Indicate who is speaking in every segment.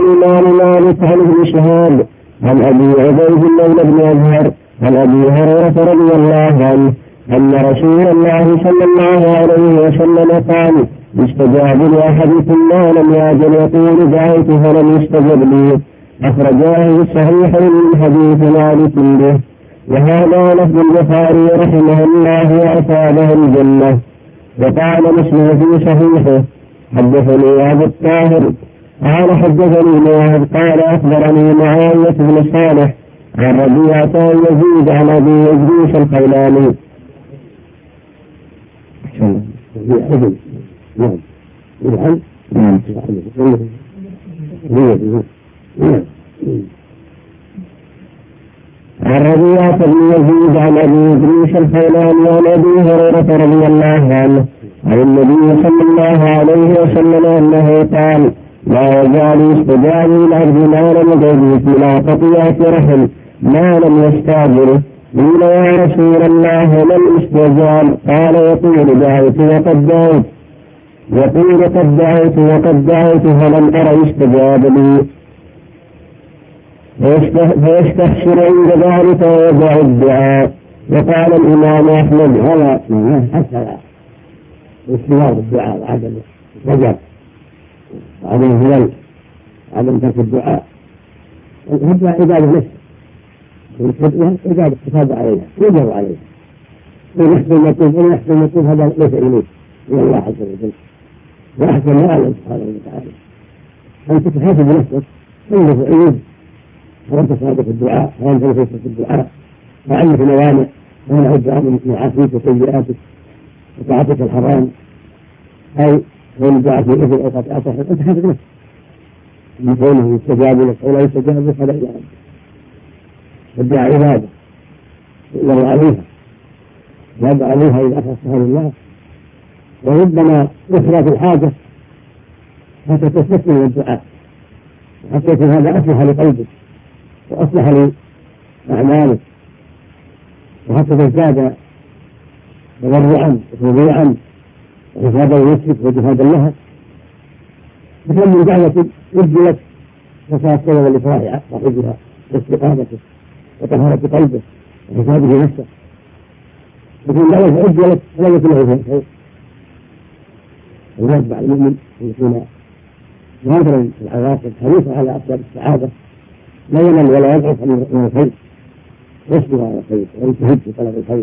Speaker 1: الإمام مالك عن ابن شهاب عن أبي عبيد مولى بن أزهر عن أبي هريرة رضي الله عنه أن رسول الله صلى الله عليه وسلم قال يستجاب لأحدكم ما لم يأجل يقول دعوت فلم يستجب لي. أخرجاه الصحيح من حديث مالك به. وهذا لفظ البخاري رحمه الله وأصابه الجنة. وقال مسلم في صحيحه حدثني أبو الطاهر قال حدثني معاذ قال أخبرني معاوية بن صالح عن ربيعة يزيد عن أبي إدريس الخولاني. عن ربيعة بن يزيد عن أبي إدريس الخولاني عن أبي هريرة رضي الله عنه عن النبي صلى الله عليه وسلم أنه قال لا يزال يستجاب للعبد ما لم يجد إلى قطيعة رحم ما لم يستعجله. قيل يا رسول الله ما الاستجاب؟ قال يقول دعوت وقد دعوت يقول قد دعوت وقد دعوت فلم أر يستجاب لي فيستخسر عند ذلك ويدع الدعاء. وقال الإمام أحمد
Speaker 2: هذا حتى استجاب الدعاء وعدم الرجاء وعدم الهلال وعدم ترك الدعاء هذا عبادة نفسه وعبادة التفاضل عليها يجب عليها ويحسن المطلوب هذا ليس إليه من الله عز وجل. وأحسن ما أعلم سبحانه وتعالى أن تتحاسب نفسك تنظر في عيوب وأنت صادق في الدعاء وأنت نفسك في الدعاء وعندك موانع ومنع الدعاء من معاصيك وسيئاتك وطاعتك الحرام أو من الدعاء في إثم أو قطعته أنت حاسب نفسك من كونه يستجاب لك أو لا يستجاب لك هذا إلى أنت. الدعاء عبادة يؤمر عليها يدعى عليها إذا أخذتها لله وربما يخرى في الحاجة حتى تستثني من الدعاء وحتى يكون هذا أصلح لقلبك وأصلح لأعمالك وحتى تزداد تضرعا وتضيعا وحفاظا لنفسك وجهادا لها. فكم من دعوة أجلت فصارت سببا لفرح صاحبها واستقامته وطهارة قلبه وحفاظه نفسه. لكن دعوة أجلت فلم يكن له خير. ويتبع المؤمن أن يكون ناظرا في العواقب حريصا على أسباب السعادة لا يمل ولا يضعف من الخير يصبر على الخير ويجتهد في طلب الخير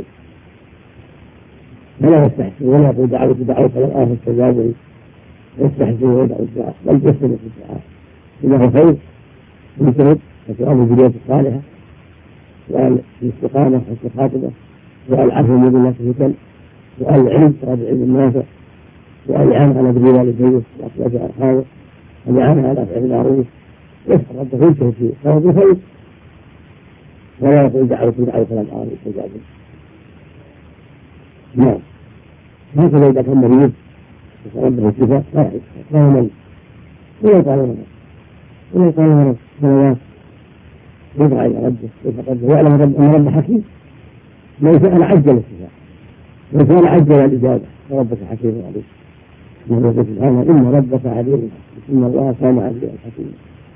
Speaker 2: ولا يستحسن ولا يقول دعوت فلا آخذ استجابه يستحسن ويدعو الدعاء بل يستمر في الدعاء إنه خير يجتهد وسؤال الذرية الصالحة سؤال الاستقامة والخاطبة سؤال العفو من الناس الفتن سؤال العلم سؤال العلم النافع سؤال الإعانة على بر والديه وأصلاح أرحامه والإعانة على فعل المعروف يسأل ربه يجتهد في طلب الخير ولا يقول دعوت فلم آخذ استجابه. نعم هكذا إذا كان مريض يسأل ربه الشفاء لا يمل ولا يقال مرض سنوات يدعى إلى ربه يتقدم ويعلم أن ربه حكيم من فعل عجل الشفاء من فعل عجل الإجابة وربك حكيم عليم. يقول سبحانه إن ربك عليم إن الله كان عليما حكيما.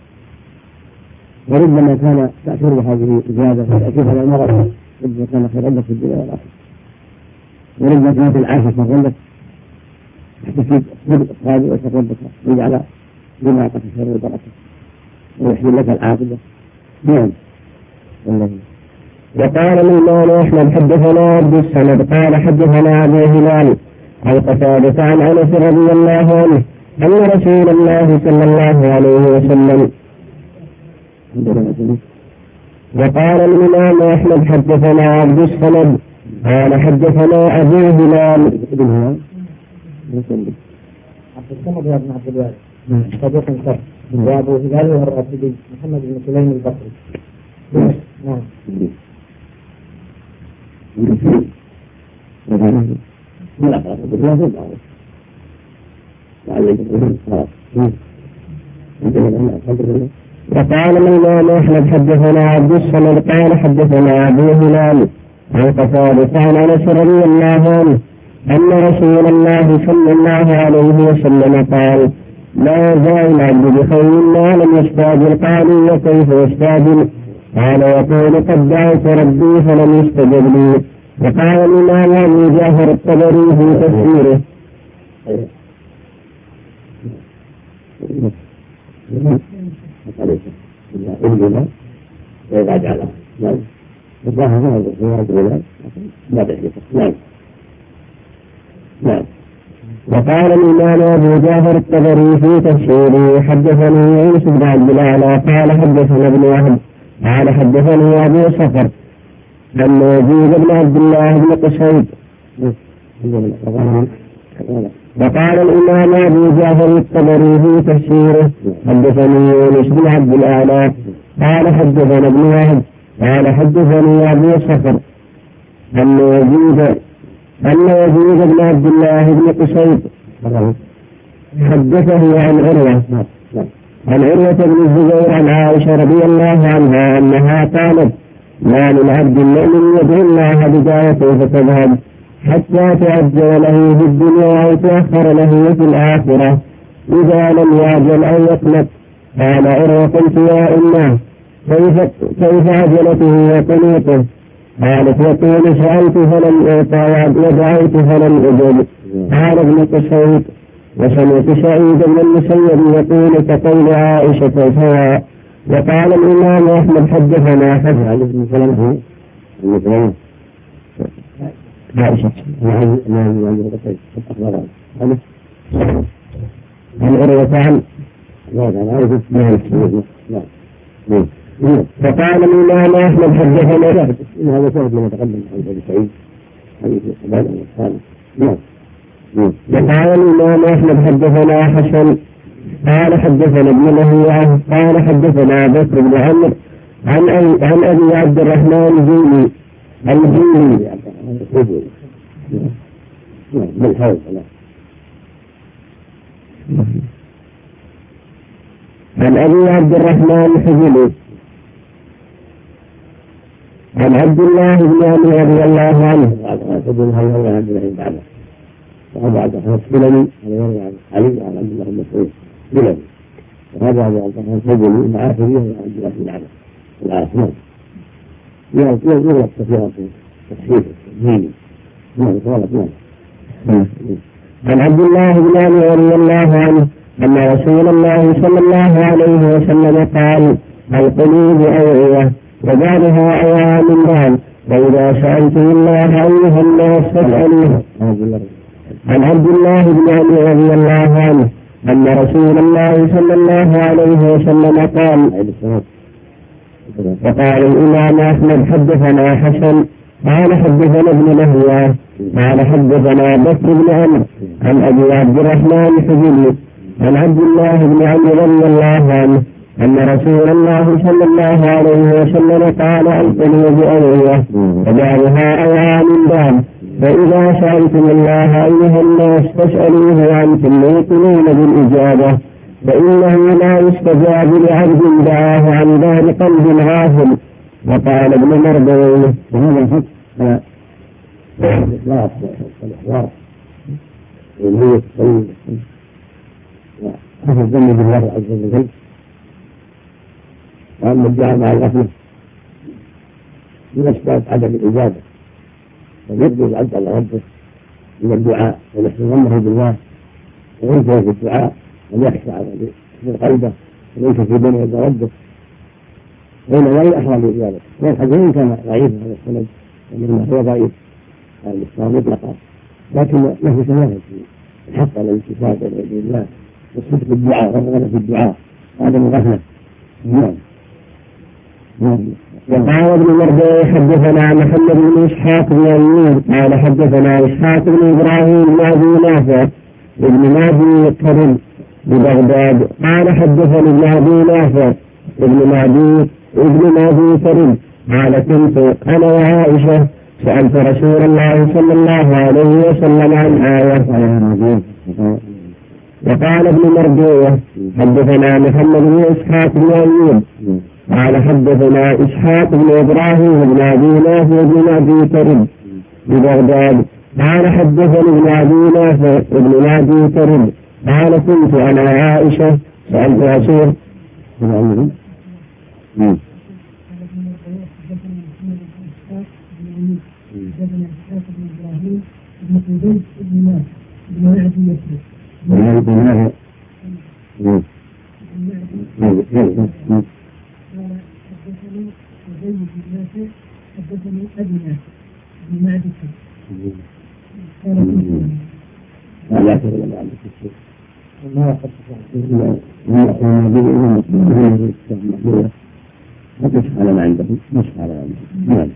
Speaker 2: وربما كان تأثير هذه الإجابة وتأثير هذا المرض ربما كان خير لك في الدنيا والآخرة وربما كانت العافية خير لك تحتسب صدق هذه وتقربك ويجعل دماغك خير وبركة ويحمل لك العاقبة. نعم.
Speaker 1: وقال الإمام أحمد حدثنا عبد الصمد قال حدثنا أبو هلال عن قتادة عن أنس رضي الله عنه أن رسول الله صلى الله عليه وسلم. وقال الإمام أحمد حدثنا عبد الصمد قال حدثنا أبو هلال
Speaker 2: عبد الصمد يا ابن عبد الوارث صديق صح وأبو هلال الراشدي محمد بن سليم البصري. نعم.
Speaker 1: وقال الإمام أحمد حدثنا عبد الصمد قال حدثنا أبو هلال عن قتادة عن أنس رضي الله عنه أن رسول الله صلى الله عليه وسلم قال لا يزال العبد بخير ما لم يستعجل. قالوا وكيف يستعجل؟ قال يقول قد دعوت ربي فلم يستجب لي. وقال الإمام أبو جعفر الطبري في تفسيره وقال الإمام أبو جعفر الطبري في تفسيره حدثني يونس بن عبد الأعلى قال حدثنا ابن وهب قال حدثني أبو صخر أن يزيد بن عبد الله بن قصيد. وقال الإمام أبو جعفر الطبري في تفسيره حدثني يونس بن عبد الأعلى قال حدثنا ابن وهب قال حدثني أبو صخر أن يزيد بن عبد الله بن قصيد حدثه عن عروة بن الزبير عن عائشة رضي الله عنها أنها قالت ما من عبد المؤمن يدعو الله بدايته فتذهب حتى تعجل له في الدنيا أو تؤخر له في الآخرة إذا لم يعجل أو يقلق. قال عروة قلت يا أمه كيف عجلته وقنوطه؟ قالت يقول سألت فلم أعطى ودعوت فلم أجب. قال ابن قصيد وسمعت سعيد بن المسيب يقول كقول عائشة سواء. وقال الإمام أحمد حدثنا حدث بن سلمة عائشة عن عروة عن فقال الإمام أحمد حدثنا
Speaker 2: هذا شاهد لما تقدم عن أبي سعيد حديث عبادة الصالح.
Speaker 1: وقال الإمام أحمد حدثنا حسن قال حدثنا ابن لهيعة قال حدثنا بكر بن عمرو عن أبي عبد الرحمن الجيلي عن أبي عبد الرحمن الحجلي عن عبد الله بن عمرو رضي الله عنه
Speaker 2: وهذا عبد الرحمن السلمي علي عن عبد الله بن مسعود سلمي. وهذا عبد الرحمن الحجلي مع آخره عبد الله بن عمرو العاصمة يغلق كثيرا في تفسيره الديني.
Speaker 1: عن عبد الله بن عمرو رضي الله عنه أن رسول الله صلى الله عليه وسلم قال القلوب أوعية وبعضها أوعى من بعض وإذا سألتم الله أيها الناس فاسألوه. عن عبد الله بن عمرو رضي الله عنه أن رسول الله صلى الله عليه وسلم قال. وقال الإمام أحمد حدثنا حسن قال حدثنا ابن لهيعة قال حدثنا بكر بن عمرو عن أبي عبد الرحمن الحجلي عن عبد الله بن عمرو رضي الله عنه أن رسول الله صلى الله عليه وسلم قال القلوب أوعية وبعضها أوعى من بعض فإذا سألتم الله أيها الناس فاسألوه عنكم موقنون بالإجابة فإنه لا يستجاب لعبد دعاه عن ظهر قلب غافل. وقال ابن مردويه
Speaker 2: وهذا الحق الإخلاص والإحضار والنية الطيبة وحسن الظن بالله عز وجل. وأما الدعاء مع الغفلة من أسباب عدم الإجابة ويبدو العبد على ربه من الدعاء ويحسن ظنه بالله وينتهي في الدعاء ويخشى على قلبه وينتهي بين يدي ربه بين لا يأحرى بإجابته. والحديث كان ضعيف هذا السند ومنه هو ضعيف على الإسلام مطلقا لكن له شواهد في الحق على الاتفاق بين يدي الله والصدق بالدعاء والرغبة في الدعاء وعدم الغفلة.
Speaker 1: وقال ابن مردويه حدثنا محمد بن إسحاق بن أيوب قال حدثنا إسحاق بن إبراهيم بن أبي نافع ابن مهدي كرم ببغداد قال حدثني ابن أبي نافع ابن مهدي كرم قال كنت أنا وعائشة سألت رسول الله صلى الله عليه وسلم عن آية. وقال ابن مردويه حدثنا محمد بن إسحاق بن أيوب قال حدثنا إسحاق بن إبراهيم بن أبي نافع بن أبي كرم ببغداد قال حدثني ابن أبي نافع ابن أبي كرم قال كنت أنا عائشة سألت أسير
Speaker 3: حدثني أدنى بمعدته
Speaker 2: لا يأكل إلا عندك الشيء
Speaker 3: ما قد
Speaker 2: مش على ما عنده مش على ما عنده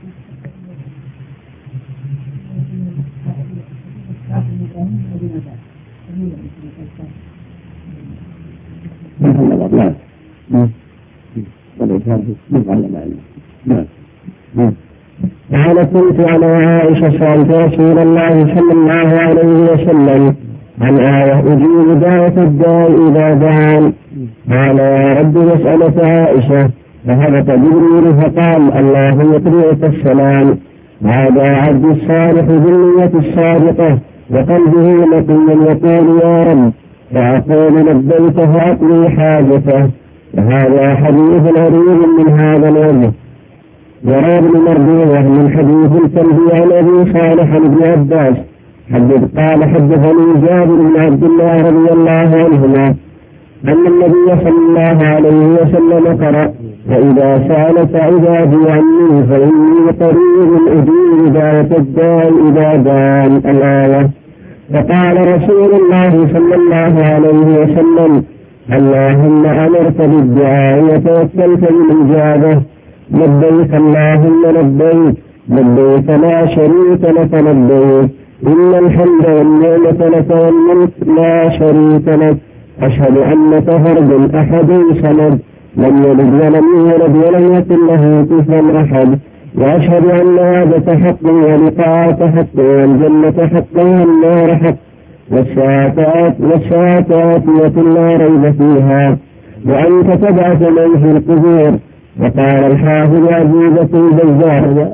Speaker 1: قال كنت أنا وعائشة سألت رسول الله صلى الله عليه وسلم عن آية أجيب دعوة الداء إذا دعان. قال يا رب مسألة عائشة فهبط جبريل فقال الله يقرئك السلام. هذا عبد الصالح بالنية الصادقة وقلبه نقيا يقول يا رب فأقول لبيك فأقضي حاجته. وهذا حديث غريب من هذا الوجه. وروى ابن مردويه من حديث الكلبي عن أبي صالح بن عباس قال حدثني جابر بن عبد الله رضي الله عنهما أن النبي صلى الله عليه وسلم قرأ فإذا سألك عبادي عني فإني قريب أجيب دعوة الداء إذا دعان الآية. فقال رسول الله صلى الله عليه وسلم اللهم أمرت بالدعاء وتوكلت بالإجابة لبيك اللهم لبيك لبيك لا شريك لك لبيك إن الحمد والنعمة لك والملك لا شريك لك أشهد أنك فرد أحد صمد لم يلد ولم يولد ولم يكن له كفوا أحد وأشهد أن وعدك حق ولقاءك حق والجنة حق والنار حق والساعة آتية لا ريب فيها وأنت تبعث من في القبور. وقال الحافظ عزيزة البزار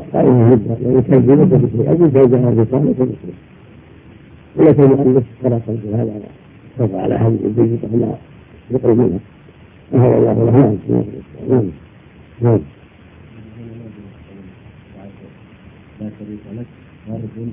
Speaker 2: ولكن المؤلف قرأ هذا رفع على هذه البيت فلا يقرب منها وهو الله له. نعم لا شريك لك وارجو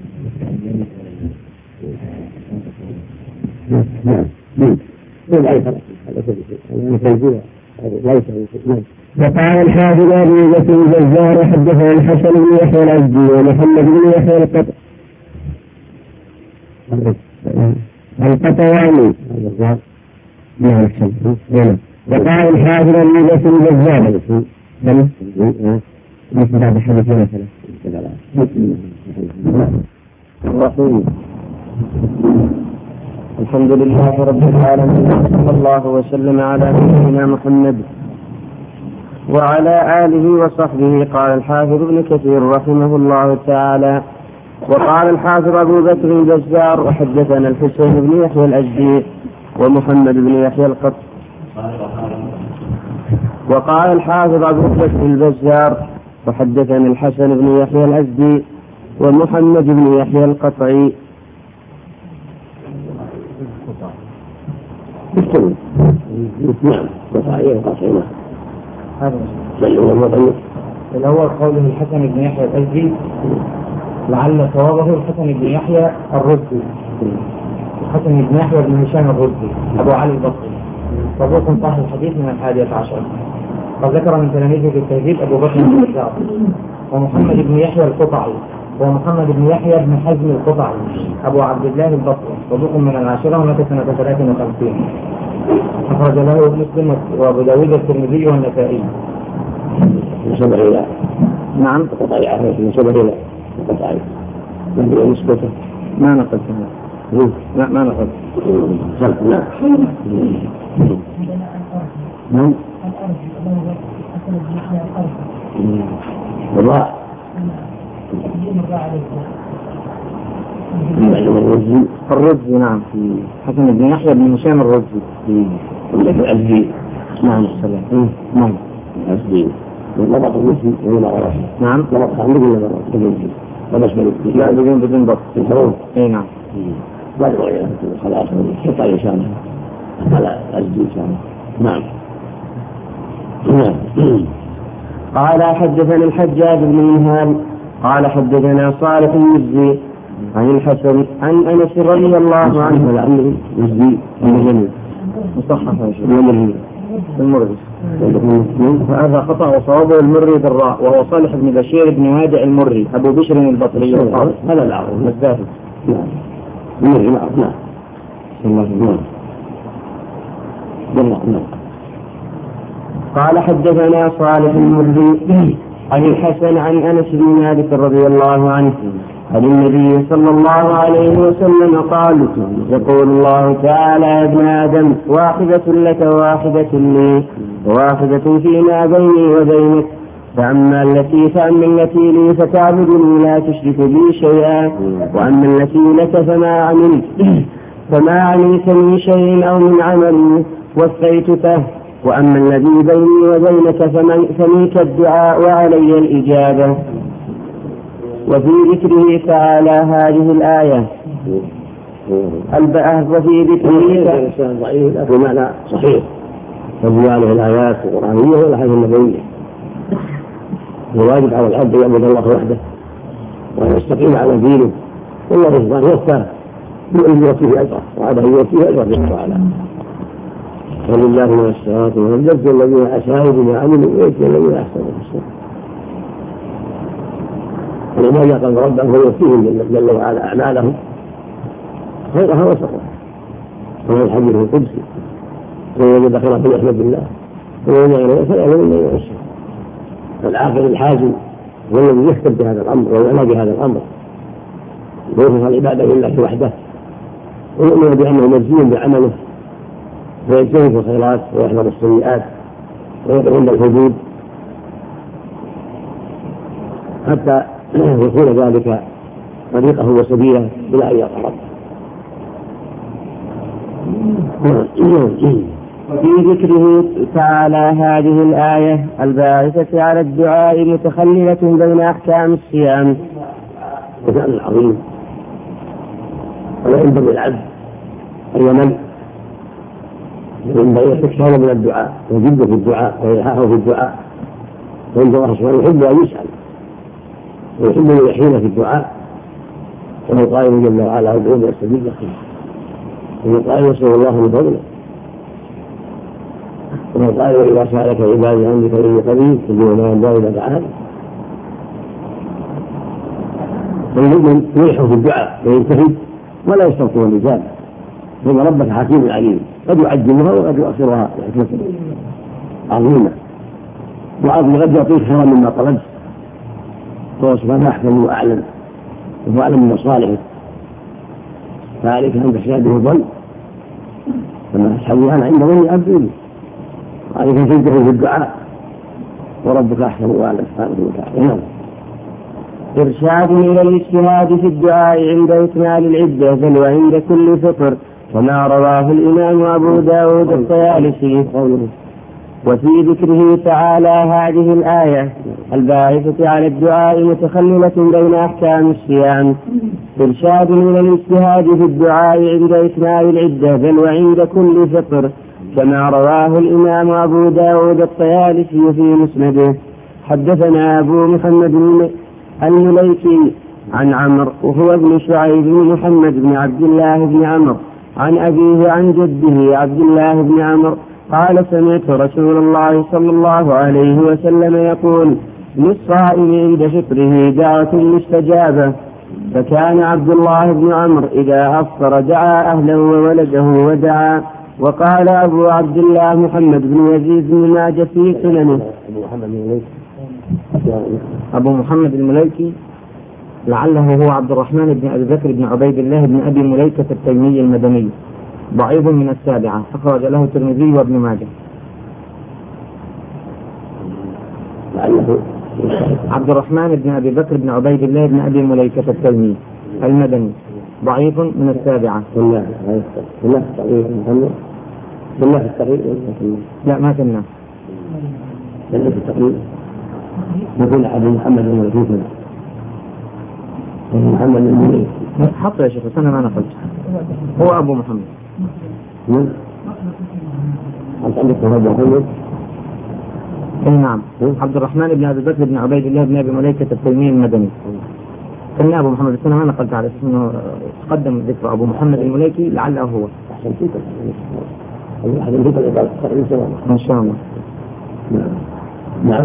Speaker 1: وقال الحافظ عزيزة البزار حدثنا الحسن بن يحيى العزدي ومحمد بن يحيى القطواني وقال الحافظ عزيزة البزار مثل هذا الحديث مثلا
Speaker 4: الرحيم. الحمد لله رب العالمين صلى الله وسلم على نبينا محمد وعلى آله وصحبه. قال الحافظ ابن كثير رحمه الله تعالى وقال الحافظ أبو بكر البزار وحدثنا الحسين بن يحيى الأزدي ومحمد بن يحيى القط. وقال الحافظ أبو بكر البزار وحدثنا الحسن بن يحيى الأزدي ومحمد بن يحيى القطعي.
Speaker 3: الأول قوله الحسن بن يحيى الأزدي لعل صوابه الحسن بن يحيى الرزي الحسن بن يحيى بن هشام الرزي أبو علي البصري صدوق صاحب الحديث من 11. قد ذكر من تلاميذه في التهذيب أبو بكر البزار ومحمد بن يحيى القطعي ومحمد بن يحيى بن حزم القطعي أبو عبد الله البصري صدوق من 10 ومات سنة 53. أخرج له مسلم وأبو داود الترمذي والنسائي.
Speaker 2: نسبة إلى نعم قطعي عارف نسبة إلى قطعي من نسبته
Speaker 4: ما نقلتها لا ما نقلت
Speaker 2: لا نعم والله
Speaker 4: الرزي نعم حسن بن يحيى بن هشام الرزي
Speaker 2: الأزدي
Speaker 4: نعم السلام نعم
Speaker 2: الأزدي نبط المسلم ولا غرف
Speaker 4: نعم
Speaker 2: نبط عندك ولا غرف لا بدون
Speaker 4: بدون ضبط
Speaker 2: الحروف
Speaker 4: اي نعم
Speaker 2: وادعو إلى خلاص حتى الإنسان على الأجل إن شاء الله. نعم.
Speaker 4: قال حدثنا الحجاج بن منهال قال حدثنا صالح المزي عن الحسن عن أنس رضي الله عنه
Speaker 2: المزي
Speaker 3: مصحح المري هذا خطأ وصوابه المري بالراء وهو صالح بن بشير بن وادع المري أبو بشر البصري
Speaker 2: هذا العظيم
Speaker 3: الزاهد.
Speaker 2: نعم المري نعم نعم نعم.
Speaker 4: قال حدثنا صالح المري عن الحسن عن أنس بن مالك رضي الله عنه عن النبي صلى الله عليه وسلم قال يقول الله تعالى يا ابن آدم واحدة لك وواحدة لي وواحدة فيما بيني وبينك فأما التي لي فتعبدني لا تشرك بي شيئا وأما التي لك فما عملت من شيء أو من عمل وفيتك وأما الذي بيني وبينك فمنك الدعاء وعلي الإجابة. وفي ذكره تعالى هذه الآية وفي ذكره
Speaker 2: ضعيف بمعنى صحيح تدل عليه الآيات القرآنية والأحاديث النبوية. الواجب على العبد أن يعبد الله وحده وأن يستقيم على دينه والله سبحانه وتعالى يؤتيه أجره وعلى أن يؤتيه أجره جل وعلا. ولله من السماوات والأرض يجزي الذين أساءوا بما عملوا ويجزي الذين أحسنوا بالحسنى. ولماذا قال ربهم فيوفيهم جل وعلا أعمالهم خيرها وشرها ومن الحديث القدسي ومن وجد خيرا فليحمد الله ومن وجد غيره فلا يؤمن به ويشرك. فالعاقل الحازم هو الذي يحكم بهذا الأمر ويعنى بهذا الأمر ويخلص العبادة لله وحده ويؤمن بأنه مجزي بعمله ويجتهد في الخيرات ويحذر السيئات ويقف عند الحدود حتى يكون ذلك طريقه وسبيله بلا أن يقرب.
Speaker 4: وفي ذكره تعالى هذه الآية الباعثة على الدعاء متخللة بين أحكام الصيام.
Speaker 2: وكان عظيم ولا ينبغي العبد أن يمل ينبغي الاستكثار من الدعاء وجده في الدعاء وإلحاحه في الدعاء وإن الله سبحانه يحب أن يسأل ويحب أن يحين في الدعاء وهو قائل جل وعلا ادعوني أستجيب لكم وهو قائل يسأل الله من فضله وهو قائل وإذا سألك عبادي عني فإني قريب أجيب ما ينبغي إذا دعاني. فالمؤمن يلح في الدعاء ويجتهد ولا يستبطئ الإجابة فإن ربك حكيم عليم قد يعجلها وقد يؤخرها بحكمة عظيمة وقد يعطيك خيرا مما طلبت وهو سبحانه أحكم وأعلم وهو أعلم من مصالحك فعليك أن تحسن به الظن فما تحسبوا أنا عند ظني عبدي وعليك أن تجتهد في الدعاء وربك أحكم وأعلم سبحانه وتعالى.
Speaker 4: إرشاد إلى الاجتهاد في الدعاء عند إكمال العدة بل وعند كل فطر كما رواه الإمام أبو داود الطيالسي. وفي ذكره تعالى هذه الآية الباعثة على الدعاء متخللة بين أحكام الصيام. إرشاد إلى الاجتهاد في الدعاء عند إكمال العدة بل وعند كل فطر كما رواه الإمام أبو داود الطيالسي في مسنده. حدثنا أبو محمد المليكي عن عمرو وهو ابن شعيب بن محمد بن عبد الله بن عمرو عن أبيه عن جده عبد الله بن عمرو قال سمعت رسول الله صلى الله عليه وسلم يقول للصائم عند فطره دعوة مستجابة. فكان عبد الله بن عمرو إذا أفطر دعا أهله وولده ودعا. وقال أبو عبد الله محمد بن يزيد بن ماجه في سننه.
Speaker 3: أبو محمد المليكي لعله هو عبد الرحمن بن أبي بكر بن عبيد الله بن أبي مليكة التيمي المدني ضعيف من السابعة أخرج له الترمذي وابن ماجه. عبد الرحمن بن أبي بكر بن عبيد الله بن أبي مليكة التيمي المدني ضعيف من السابعة. لا ما كنا
Speaker 2: نقول أبو محمد المليكي محمد المليكي
Speaker 3: حط يا شيخ بس أنا ما نقلت هو أبو محمد. اي نعم عبد الرحمن بن ابي بكر بن عبيد الله بن ابي مليكة التيمي المدني. كان ابو محمد بس انا ما نقلت على اسمه تقدم ذكر ابو محمد المليكي لعله هو. ما شاء الله.
Speaker 2: نعم.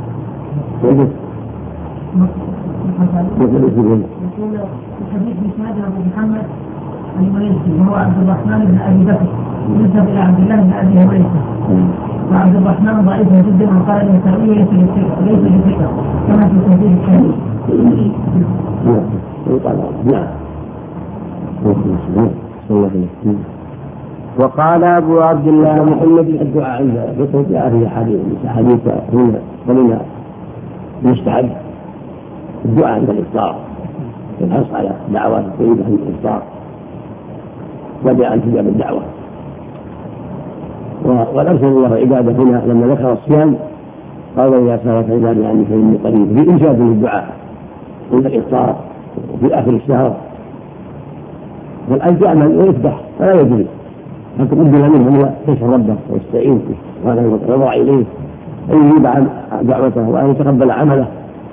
Speaker 5: الحديث بإسناد أبو محمد المليكي وهو عبد الرحمن بن أبي بكر ينسب إلى عبد الله بن أبي مليكة. وعبد الرحمن ضعيف جدا وقال النسائي ليس بثقة كما في تهذيب الحديث.
Speaker 4: وقال أبو عبد الله
Speaker 2: محمد الدعاء عند ذكر في حديث هنا مستحب الدعاء عند الإفطار والحرص على دعوات الطيبة عند الإفطار وبأن تجاب الدعوة. وأرسل الله عباده هنا لما ذكر الصيام قال إذا سألك عبادي عني فإني قريب في إنشاد للدعاء عند الإفطار وفي آخر الشهر. والأجزاء من يفتح فلا يجوز أن تقبل منه هو يشهر ربه ويستعين وأن يضع إليه أن يجيب عن دعوته وأن يتقبل عمله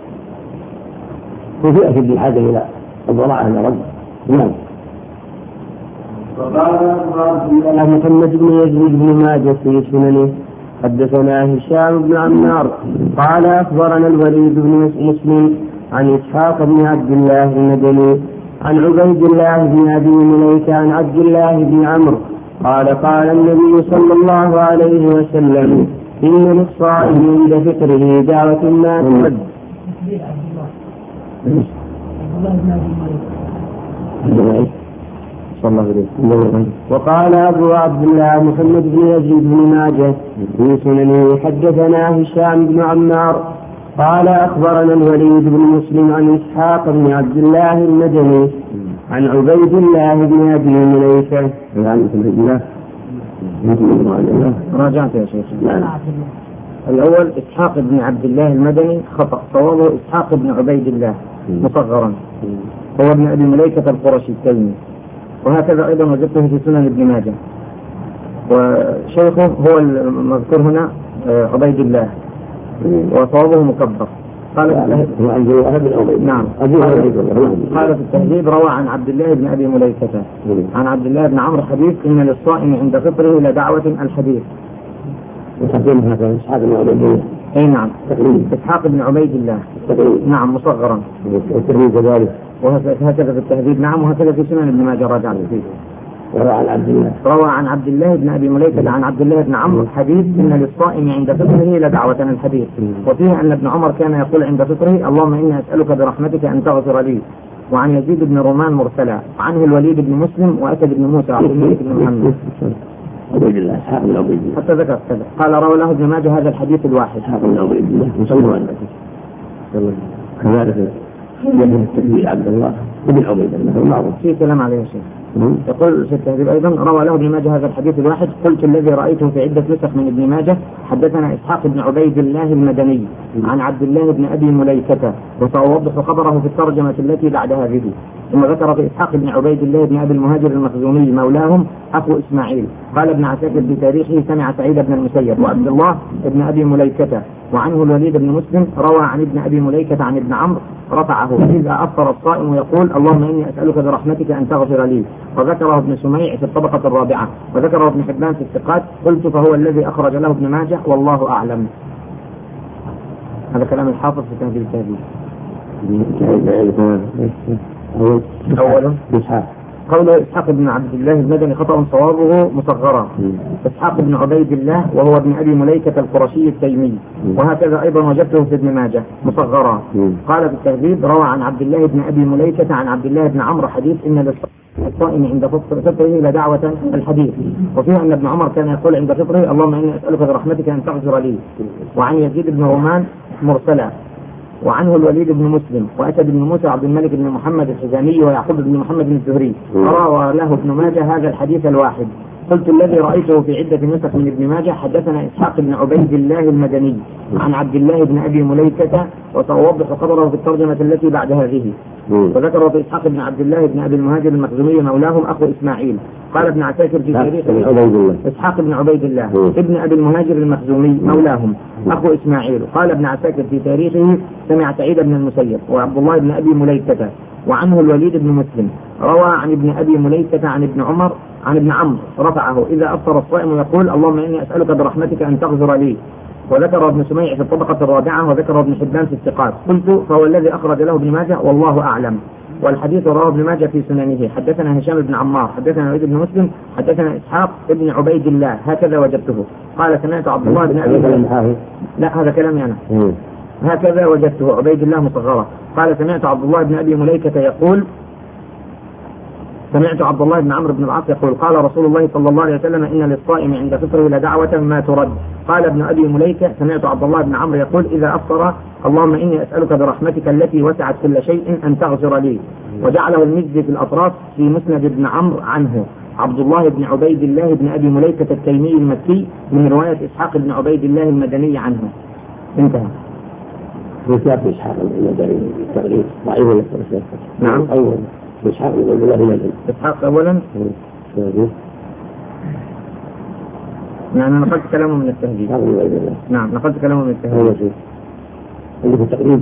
Speaker 2: وفي أشد الحاجة إلى الضراعة إلى ربه. نعم.
Speaker 4: وقال أبو عبد الله محمد بن يزيد بن ماجه في سننه حدثنا هشام بن عمار قال أخبرنا الوليد بن مسلم عن إسحاق بن عبد الله المدني عن عبيد الله بن أبي مليكة عن عبد الله بن عمرو قال قال النبي صلى الله عليه وسلم إن للصائم عند فطره دعوة ما ترد. وقال أبو عبد الله محمد بن يزيد بن ماجه في سننه حدثنا هشام بن عمار قال أخبرنا الوليد بن مسلم عن إسحاق بن عبد الله المدني عن عبيد الله بن أبي مليكة.
Speaker 3: راجعت يا شيخ. الأول إسحاق بن عبد الله المدني خطأ، صوابه إسحاق بن عبيد الله مصغرا، هو ابن أبي مليكة القرشي التيمي، وهكذا أيضا وجدته في سنن ابن ماجه، وشيخه هو المذكور هنا عبيد الله وصوابه مكبر. قال نعم قال في التهذيب روى عن عبد الله بن أبي مليكة عن عبد الله بن عمرو حديث إن للصائم عند فطره لدعوة الحديث.
Speaker 2: إسحاق بن عبيد الله.
Speaker 3: أي نعم إسحاق بن عبيد الله نعم مصغرا
Speaker 2: كذلك
Speaker 3: وهكذا في التهذيب نعم وهكذا في سنن ابن ماجه راجع فيه. روى عن عبد الله بن أبي مليكة عن عبد الله بن عمرو حديث إن للصائم عند فطره لدعوة الحديث، وفيه أن ابن عمر كان يقول عند فطره اللهم إني أسألك برحمتك أن تغفر لي. وعن يزيد بن رومان مرسلا عنه الوليد بن مسلم وأسد بن موسى عبد الملك بن محمد
Speaker 2: عبيد الله إسحاق بن عبيد الله
Speaker 3: حتى ذكر كذا. قال روى له ابن ماجه هذا الحديث الواحد.
Speaker 2: إسحاق بن عبيد الله مصور كذلك يجب التكبير عبد الله بن عبيد الله معروف.
Speaker 3: في كلام عليه شيء. يقول في التهذيب أيضا روى له ابن ماجه هذا الحديث الواحد. قلت الذي رأيته في عدة نسخ من ابن ماجه حدثنا إسحاق بن عبيد الله المدني عن عبد الله بن أبي مليكة، وسأوضح خبره في الترجمة التي بعد هذه. ثم ذكر في إسحاق بن عبيد الله بن أبي المهاجر المخزومي مولاهم أخو إسماعيل. قال ابن عساكر في تاريخه سمع سعيد بن المسيب وعبد الله بن أبي مليكة. وعنه الوليد بن مسلم روى عن ابن أبي مليكة عن ابن عمرو رفعه إذا أفطر الصائم ويقول اللهم إني أسألك برحمتك أن تغفر لي. وذكره ابن سميع في الطبقة الرابعة وذكره ابن حبان في الثقات. قلت فهو الذي أخرج له ابن ماجه والله أعلم. هذا كلام الحافظ في تهذيب التهذيب. أولا قوله إسحاق بن عبد الله المدني خطأ صوابه مصغرا. إسحاق بن عبيد الله وهو ابن أبي مليكة القرشي التيمي، وهكذا أيضا وجدته في ابن ماجه مصغرا. قال في التهذيب روى عن عبد الله بن أبي مليكة عن عبد الله بن عمرو حديث إن للصائم عند فطره لدعوة الحديث، وفيه أن ابن عمر كان يقول عند فطره اللهم إني أسألك برحمتك أن تغفر لي. وعن يزيد بن رومان مرسلا. وعنه الوليد بن مسلم وأسد بن موسى عبد الملك بن محمد الحزامي ويعقوب بن محمد بن الزهري. روى له ابن ماجه هذا الحديث الواحد. قلت الذي رأيته في عدة نسخ من ابن ماجه حدثنا إسحاق بن عبيد الله المدني عن عبد الله بن أبي مليكة، وسأوضح قدره في الترجمة التي بعد هذه. وذكر في إسحاق بن عبد الله بن أبي المهاجر المخزومي مولاهم أخو إسماعيل. قال ابن عساكر في تاريخه إسحاق بن عبيد الله ابن أبي المهاجر المخزومي مولاهم أخو إسماعيل. قال ابن عساكر في تاريخه سمع سعيد بن المسيب وعبد الله بن أبي مليكة، وعنه الوليد بن مسلم روى عن ابن أبي مليكة عن ابن عمرو رفعه: إذا أفطر الصائم يقول اللهم إني أسألك برحمتك أن تغفر لي. وذكر ابن سميع في الطبقة الرابعة، وذكر ابن حبان في الثقات. قلت: فهو الذي أخرج له ابن ماجه والله أعلم. والحديث رواه ابن ماجه في سننه. حدثنا هشام بن عمار حدثنا الوليد بن مسلم حدثنا إسحاق بن عبيد الله هكذا وجدته. قال: سمعت عبد الله بن أبي مليكة. لا، هذا كلامي أنا. هكذا وجدته عبيد الله مصغرة. قال: سمعت عبد الله بن أبي مليكة يقول: سمعت عبد الله بن عمرو بن العاص يقول: قال رسول الله صلى الله عليه وسلم: إن للصائم عند فطره لدعوة ما ترد. قال ابن أبي مليكة: سمعت عبد الله بن عمرو يقول: إذا أفطر اللهم إني أسألك برحمتك التي وسعت كل شيء أن تغفر لي. وجعله المجد في الأطراف في مسند ابن عمرو عنه عبد الله بن عبيد الله بن أبي مليكة التيمي المكي من رواية إسحاق بن عبيد الله المدني عنه. انتهى.
Speaker 2: وكيف إسحاق المدني التغليظ ضعيف ولا
Speaker 3: نعم.
Speaker 2: أول إسحاق بن عبد الله المدني.
Speaker 3: إسحاق أولا. أنا نقلت كلامه من التهذيب. نعم، نقلت كلامه من التهذيب.
Speaker 2: عندك التقريب.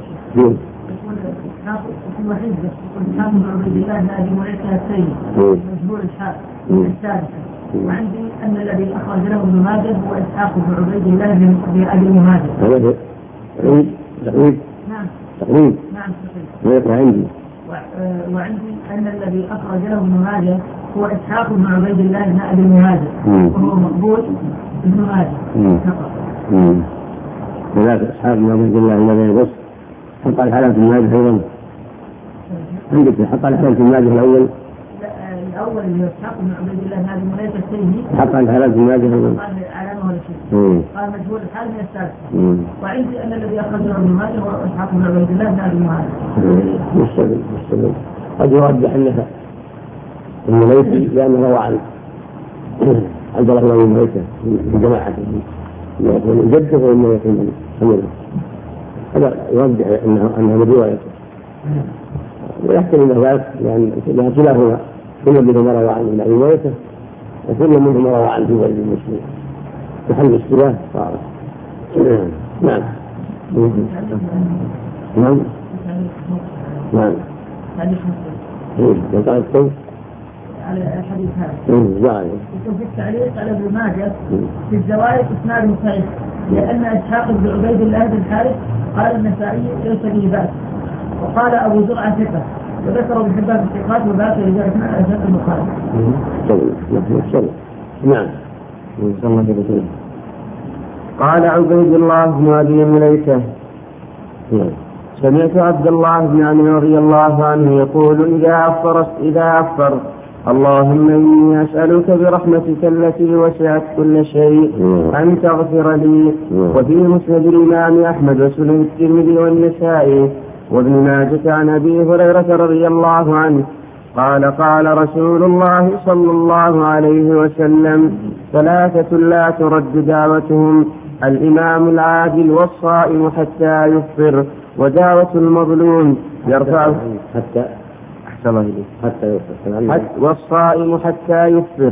Speaker 5: إسحاق بن عبيد الله بن أبي مليكة التيمي مجهول الحال السادسة. وعندي أن الذي أخرج له ابن ماجه هو إسحاق بن عبيد الله بن أبي المهاجر.
Speaker 2: هذا تقريب.
Speaker 5: نعم.
Speaker 2: تقريب.
Speaker 5: نعم.
Speaker 2: عندي.
Speaker 5: وعندي أن الذي أخرج له ابن ماجه هو إسحاق بن عبيد الله بن أبي المهاجر، وهو مقبول ابن ماجه فقط.
Speaker 2: ولكن إسحاق بن عبيد الله الذي يبص حط على حالة الماجه أيضا. عندك حط على حالة الماجه الأول.
Speaker 5: الأول اللي هو إسحاق بن عبيد الله بن أبي مليكة التيمي
Speaker 2: حط على حالة الماجه أيضا.
Speaker 5: قال علامة ولا شيء. قال مجهول الحال من السادسة. وعندي أن الذي أخرج له ابن ماجه هو إسحاق بن عبيد الله بن أبي المهاجر.
Speaker 2: مستقبل. قد يرجح أنها المليكي لأنه روى عن عبد الله بن أبي مليكة في جماعة يكون جده وإنه يكون حمله. هذا يرجح أنها من روايته، ويحتمل ذلك لأن كلاهما كل منهما روى عن ابن أبي مليكة وكل منهما روى عن جبل المسلم محل اشتباه صار. نعم. نعم. نعم.
Speaker 5: على الحديث هذا. في التعليق على ابن ماجه في الزوائد إسناد صحيح، لأن إسحاق بن عبيد الله بن الحارث قال النسائي ليس به بأس، وقال أبو زرعة ثقة، وذكر ابن حبان في الثقات وباقي رجال أسد البخاري.
Speaker 2: نعم.
Speaker 4: قال عبيد الله بن أبي مليكة: سمعت عبد الله بن عمرو رضي الله عنه يقول: إذا أفطر اللهم إني أسألك برحمتك التي وسعت كل شيء أن تغفر لي. وفي مسند الإمام أحمد وسنن الترمذي والنسائي وابن ماجه عن أبي هريرة رضي الله عنه قال رسول الله صلى الله عليه وسلم: ثلاثة لا ترد دعوتهم: الإمام العادل والصائم حتى يفطر، ودعوة المظلوم يرفعه
Speaker 2: حتى يفطر،
Speaker 4: والصائم حتى يفطر.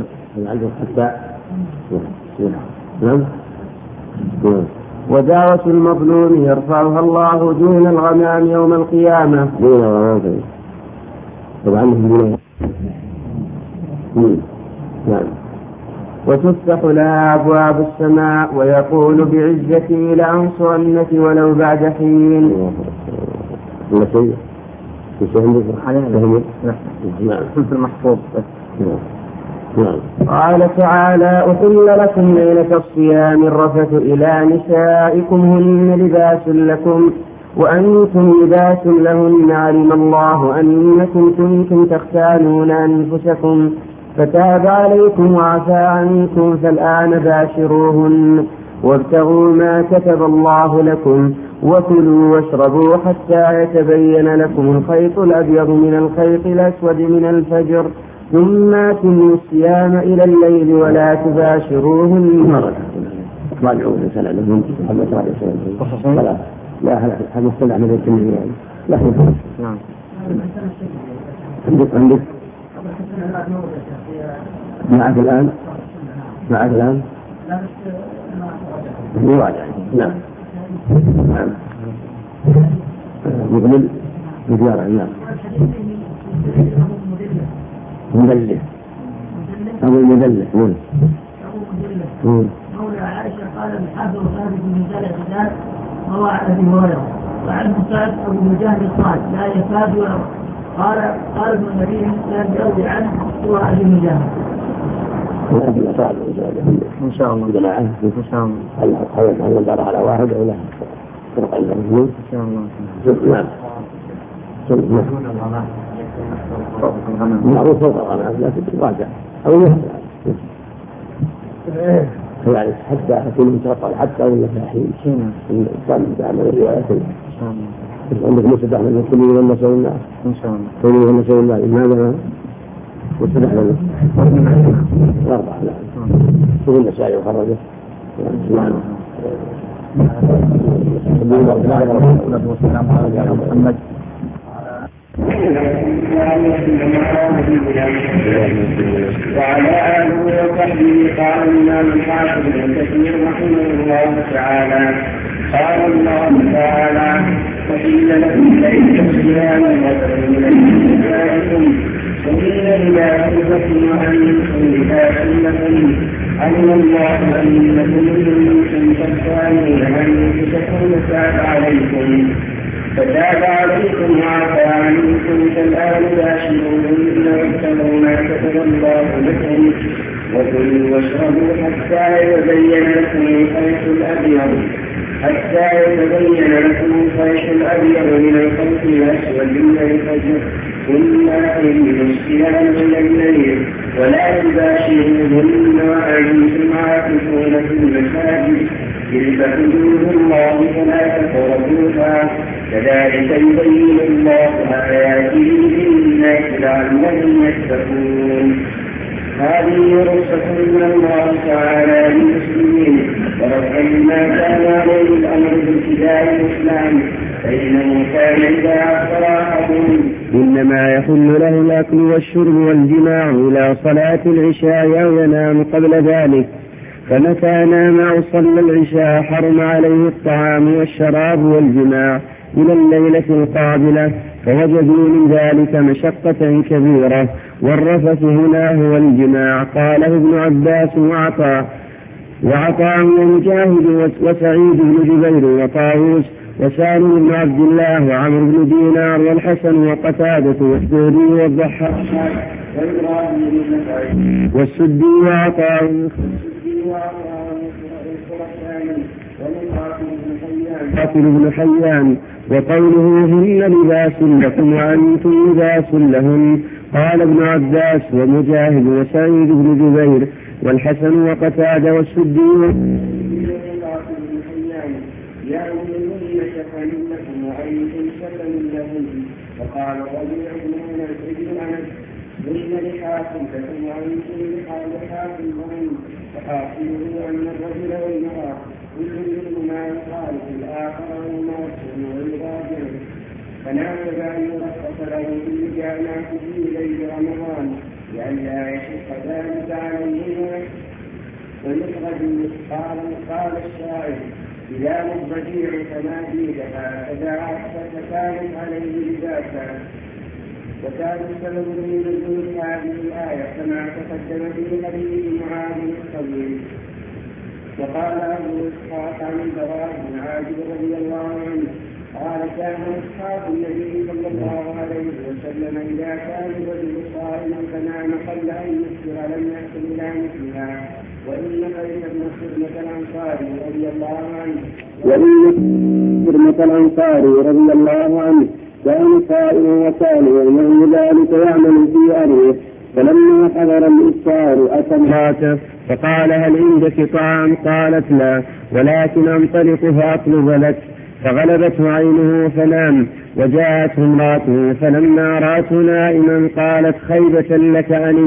Speaker 4: ودعوة المظلوم يرفعها الله دون الغمام يوم القيامة. وتفتح لها أبواب السماء ويقول: بعزتي لأنصرنك ولو بعد حين. قال تعالى: أحل لكم ليلة الصيام الرفث إلى نسائكم هن لباس لكم وأنتم لباس لهن، علم الله أنكم كنتم تختانون أنفسكم فتاب عليكم وعفى عنكم، فالآن باشروهن وابتغوا ما كتب الله لكم وكلوا واشربوا حتى يتبين لكم الخيط الأبيض من الخيط الأسود من الفجر، ثم أتموا الصيام إلى الليل ولا تباشروهن.
Speaker 2: راجعوا في سندهم محمد راجع سندهم لا هذا مصطلح من التلميذ يعني لا
Speaker 4: نعم.
Speaker 2: عندك معك الآن يراجع نعم مغلل مجارع نعم مدلس أبو المدلس
Speaker 5: مولى عائشة قال الحافظ ثابت بن مجال الحداد روى عن أبي هريرة وعن مسعد أبو مجاهد قال لا يكاد ولا قال ابن النبي لا يروي عنه سوى أبي مجاهد.
Speaker 4: إن شاء الله
Speaker 2: جماعة
Speaker 4: إن شاء الله
Speaker 2: هل ندار على واحد أو لا فرق المسلمين
Speaker 4: إن شاء الله.
Speaker 2: نعم معروف فوق الغنم لكن راجع أو يحصل يعني حتى يكون متوقع حتى ولا فاحين الإنسان يعمل الروايتين عندك موسى أحمد من كل يوم نسأل الله
Speaker 4: إن شاء الله
Speaker 2: كل يوم نسأل الله لماذا موسى أحمد أربعة لا شوف النسائي وخرجه نعم
Speaker 3: والسلام على محمد
Speaker 1: وعلى آله وصحبه. قال الإمام الحافظ ابن كثير رحمه الله تعالى قال الله تعالى وحل لكم ليلة الصيام الرفث إلى نسائكم وحل إلى أنفسكم وأنتم لباس لكم علم الله أنكم كنتم تختارون أنفسكم فتاب عليكم وعفى عنكم فالآن باشروهن واتقوا ما كتب الله لكم وكلوا واشربوا حتى يتبين لكم الخيط الأبيض من الخيط الأسود من الفجر ثم أتموا الصيام إلى الليل ولا تباشروهن وأنتم عاكفون في المساجد تلك حدود الله فلا تقربوها كذلك يبين الله آياته للناس لعلهم يتقون. هذه رخصة من الله تعالى للمسلمين ورفع ما كان عليه الأمر بابتداء الإسلام فإنه كان إذا عصر أحدهم
Speaker 4: إنما يحل له الأكل والشرب والجماع إلى صلاة العشاء أو ينام قبل ذلك، فمتى نام أو صلى العشاء حرم عليه الطعام والشراب والجماع إلى الليلة القابلة، فوجدوا من ذلك مشقة كبيرة. والرفث هنا هو الجماع. قاله ابن عباس وعطاء ومجاهد وسعيد بن جبير وطاووس وسالم بن عبد الله وعمرو بن دينار والحسن وقتادة والزهري والضحاك والسدي وعطاء قاتل بن حيان. وقوله هن لباس لكم وأنتم لباس لهم. قال ابن عباس ومجاهد وسعيد بن جبير والحسن وقتادة والسدي
Speaker 1: وقال رجل ابن أنس إن لحاكم لكم وأنتم لحاكم وحاكمه أن الرجل والمرأة كل منهما يقال في الآخر وما يكون ويراجع، فناسب أن يرخص له بالمجامعة في ليل رمضان لئلا يشق ذلك عليهما ويخرج. قال الشاعر إذا مضجيع تناديدها فكانت عليه لباسا. وكان السبب من نزول هذه الآية كما تقدم في حديث معاذ الطويل. وقال أبو إسحاق عن البراء بن عازب رضي الله عنه قال كان أصحاب النبي صلى الله عليه وسلم إذا كان الرجل صائما فنام قبل أن يفطر لم يحصل إلى مثلها. وإن قيس بن خرمة الأنصاري رضي الله عنه كان صائما وكان يعمل ذلك يعمل في أهله، فلما حضر الإفطار أتى امرأته
Speaker 4: فقال هل عندك طعام؟ قالت لا، ولكن أنطلق فأطلب لك. فغلبته عينه فنام. وجاءته امرأته فلما رأته نائما قالت خيبة لك أنمت.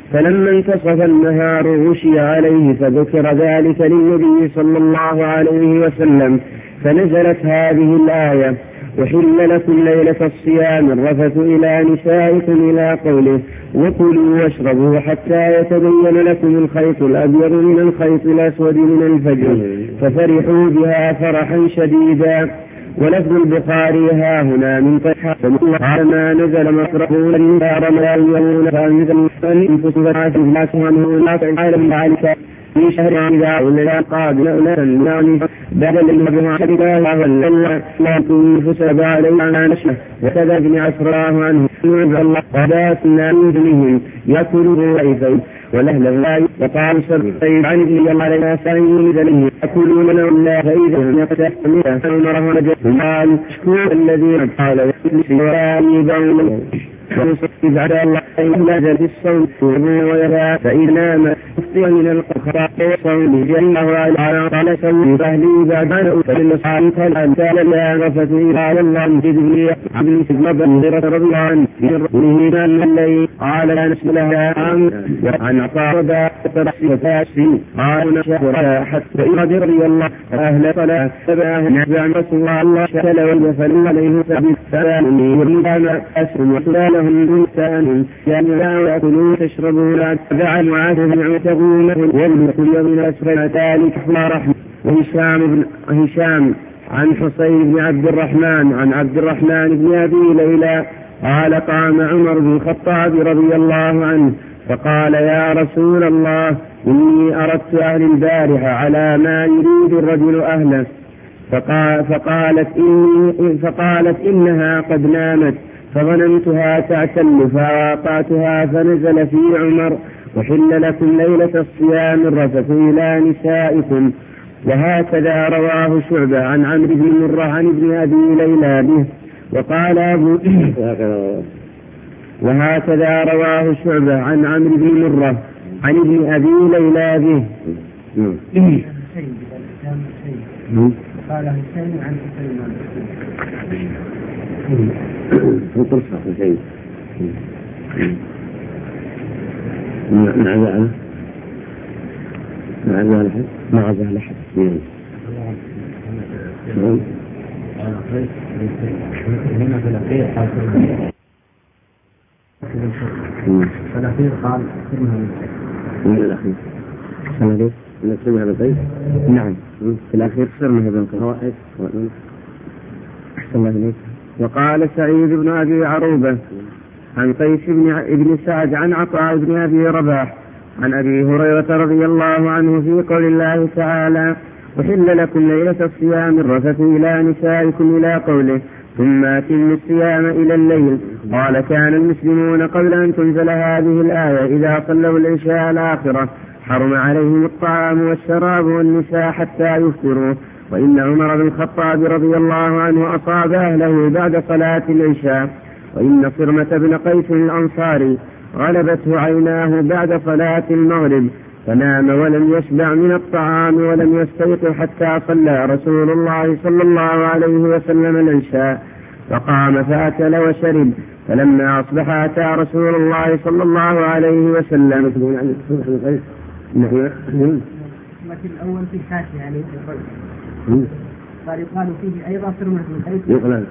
Speaker 4: فلما انتصف النهار غشي عليه فذكر ذلك للنبي صلى الله عليه وسلم فنزلت هذه الآية: وحل لكم ليلة الصيام الرفث إلى نسائكم إلى قوله: وكلوا واشربوا حتى يتبين لكم الخيط الأبيض من الخيط الأسود من الفجر، ففرحوا بها فرحا شديدا. ولفظ البخاري ها هنا من طيحة قال: ما نزل مصرفه للنار ما يومون فأنزل أنفسهم فاتوا الناس وأنه لا تعلم ذلك في شهر إذا ولا قابل نعم بعد الذي حدث ولا لا تنفس علينا نشأ وكذا ابن عسراه عنه نعم الله قداسنا منهم يأكلوا رئيسين ولهله لا يقطع سبعين عن ابن الله علينا سعين ذلك يأكلون من الله فإذا هم يقتحمون فأمره رجل قال: شكور الذين قال ويسلسوا بون ويصيب على الله إلا ذات الصوت ويرى فإذا نام يفطر من القخراء وصوم جله على قال سوي فهلي بعد أن أفل الأصحاب فالأمثال لا غفت إلى الله مجد بن عبد سبب غيرة رضي الله عنه في رؤيه من الليل قال: لا نسل لها عن عطارد فتاسي قال: نشهر حتى إرد رضي الله أهل صلاة فباه نبع رسول الله شكل والجفل عليه سبيل سلامي يريد أن أسلم وسلالهم إنسان يعني لا يأكلوا تشربوا لا تبع معاذهم يعتقون والمكل من أسفل ذلك رحمة. وهشام عن حسين بن عبد الرحمن عن عبد الرحمن بن أبي ليلى قال: قام عمر بن الخطاب رضي الله عنه فقال: يا رسول الله إني أردت أهل البارحة على ما يريد الرجل أهله فقالت إنها قد نامت فظننتها تعتل فواقعتها فنزل في عمر: وحل لكم ليلة الصيام الرفث إلى نسائكم. وهكذا رواه شعبة عن عمرو بن مرة عن ابن أبي ليلى به. وهكذا رواه شعبة عن عمرو بن مرة عن ابن أبي ليلى به.
Speaker 3: قال حسين عن حسين
Speaker 2: مع ذلك
Speaker 3: هنا في الأخير فالأخير قال:
Speaker 2: من الأخير سنة نسمها بالبيت. نعم في الأخير صرنا بالقراءة. أحسن الله إليك.
Speaker 4: وقال سعيد بن أبي عروبة عن قيس بن سعد عن عطاء بن أبي رباح عن أبي هريرة رضي الله عنه في قول الله تعالى: وحل لكم ليلة الصيام الرفث إلى نسائكم إلى قوله: ثم أتموا الصيام إلى الليل. قال: كان المسلمون قبل أن تنزل هذه الآية إذا صلوا العشاء الآخرة حرم عليهم الطعام والشراب والنساء حتى يفطروا. وإن عمر بن الخطاب رضي الله عنه أصاب أهله بعد صلاة العشاء. وإن صرمة بن قيس الأنصاري غلبته عيناه بعد صلاة المغرب فنام ولم يشبع من الطعام ولم يستيقظ حتى صلى رسول الله صلى الله عليه وسلم العشاء فقام فأكل وشرب. فلما أصبح أتى رسول الله صلى الله عليه وسلم.
Speaker 5: لكن الأول في حاشية يعني قال يقال فيه أيضا صرمة بن قيس
Speaker 2: يقال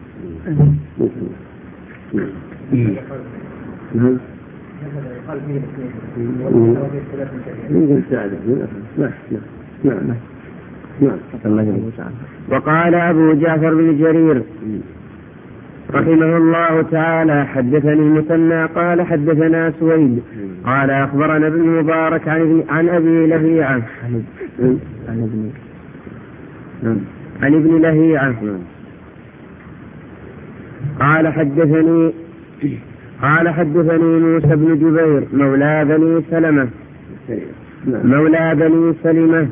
Speaker 4: وقال أبو جعفر بن جرير رحمه الله تعالى: حدثني المثنى قال حدثنا سويد قال أخبرنا ابن مبارك عن أبي لهيعة عن ابن لهيعة قال حدثني موسى بن جبير مولى بني سلمة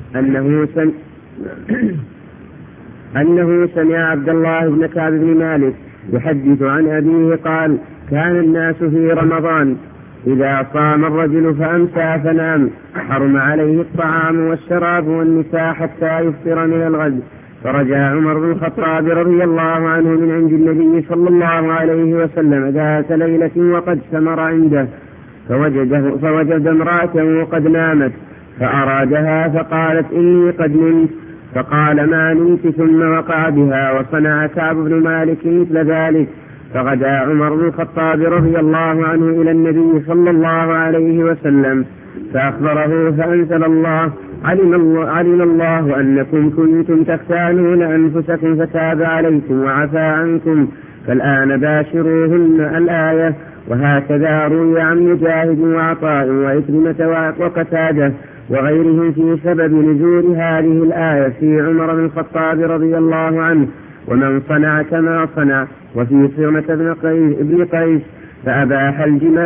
Speaker 4: أنه سمع عبد الله بن كعب بن مالك يحدث عن أبيه قال: كان الناس في رمضان إذا صام الرجل فأمسى فنام حرم عليه الطعام والشراب والنساء حتى يفطر من الغد. فرجع عمر بن الخطاب رضي الله عنه من عند النبي صلى الله عليه وسلم ذات ليلة وقد سمر عنده فوجد امرأته قد نامت فأرادها فقالت إني قد نمت، فقال ما نمت، ثم وقع بها. وصنع كعب بن مالك مثل ذلك. فغدا عمر بن الخطاب رضي الله عنه إلى النبي صلى الله عليه وسلم فأخبره فأنزل الله علم الله أنكم كنتم تختانون أنفسكم فتاب عليكم وعفى عنكم فالآن باشروهن الآية. وهكذا روي عن مجاهد وعطاء وعكرمة وقتادة وغيرهم في سبب نزول هذه الآية في عمر بن الخطاب رضي الله عنه ومن صنع كما صنع. وفي صيغة ابن قيس فأباح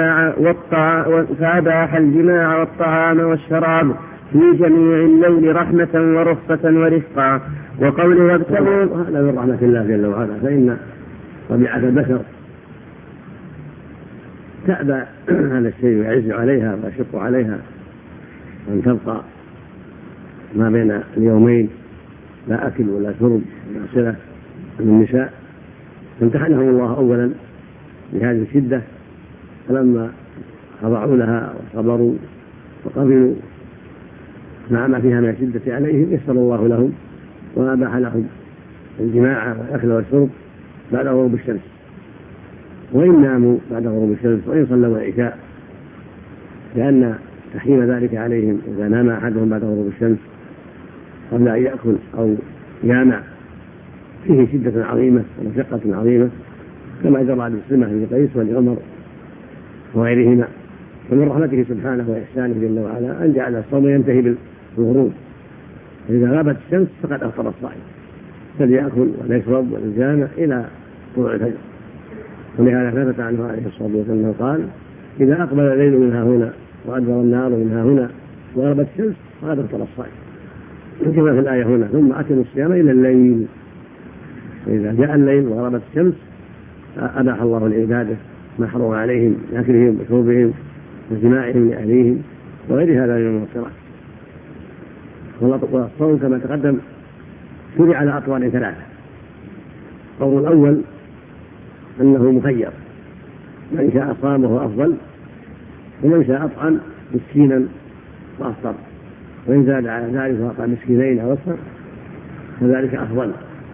Speaker 4: الجماع والطعام والشراب في جميع الليل رحمة ورخصة ورفقا. وقوله وابتغوا
Speaker 2: هذا من رحمة الله جل وعلا، فإن طبيعة البشر تأبى هذا الشيء ويعز عليها ويشق عليها أن تبقى ما بين اليومين لا أكل ولا شرب ولا صلة من النساء. فامتحنهم الله أولا بهذه الشدة، فلما خضعوا لها وصبروا وقبلوا مع ما فيها من الشدة عليهم يسر الله لهم وأباح لهم الجماع والأكل والشرب بعد غروب الشمس. وإن ناموا بعد غروب الشمس وإن صلوا العشاء، لأن تحريم ذلك عليهم إذا نام أحدهم بعد غروب الشمس قبل أن يأكل أو يامع فيه شدة عظيمة ومشقة عظيمة، كما جرى لسلمة بن قيس ولعمر وغيرهما. ومن رحمته سبحانه وإحسانه جل وعلا أن جعل الصوم ينتهي بالغروب، فإذا غابت الشمس فقد أفطر الصائم، فليأكل وليشرب وليجامع إلى طلوع الفجر. ولهذا ثبت عنه عليه الصلاة والسلام قال إذا أقبل الليل من ها هنا وأدبر النهار من ها هنا وغربت الشمس فقد أفطر الصائم. كما في الآية هنا ثم أتموا الصيام إلى الليل. فإذا جاء الليل وغربت الشمس أباح الله لعباده ما حرم عليهم من أكلهم وشربهم وجماعهم لأهليهم وغير هذا من المفطرات. والصوم كما تقدم شرع على أقوال ثلاثة. القول الأول أنه مخير، من شاء صام وهو أفضل، ومن شاء أطعم مسكينا وأفطر، وإن زاد على ذلك وأطعم مسكينين أو أكثر فذلك أفضل،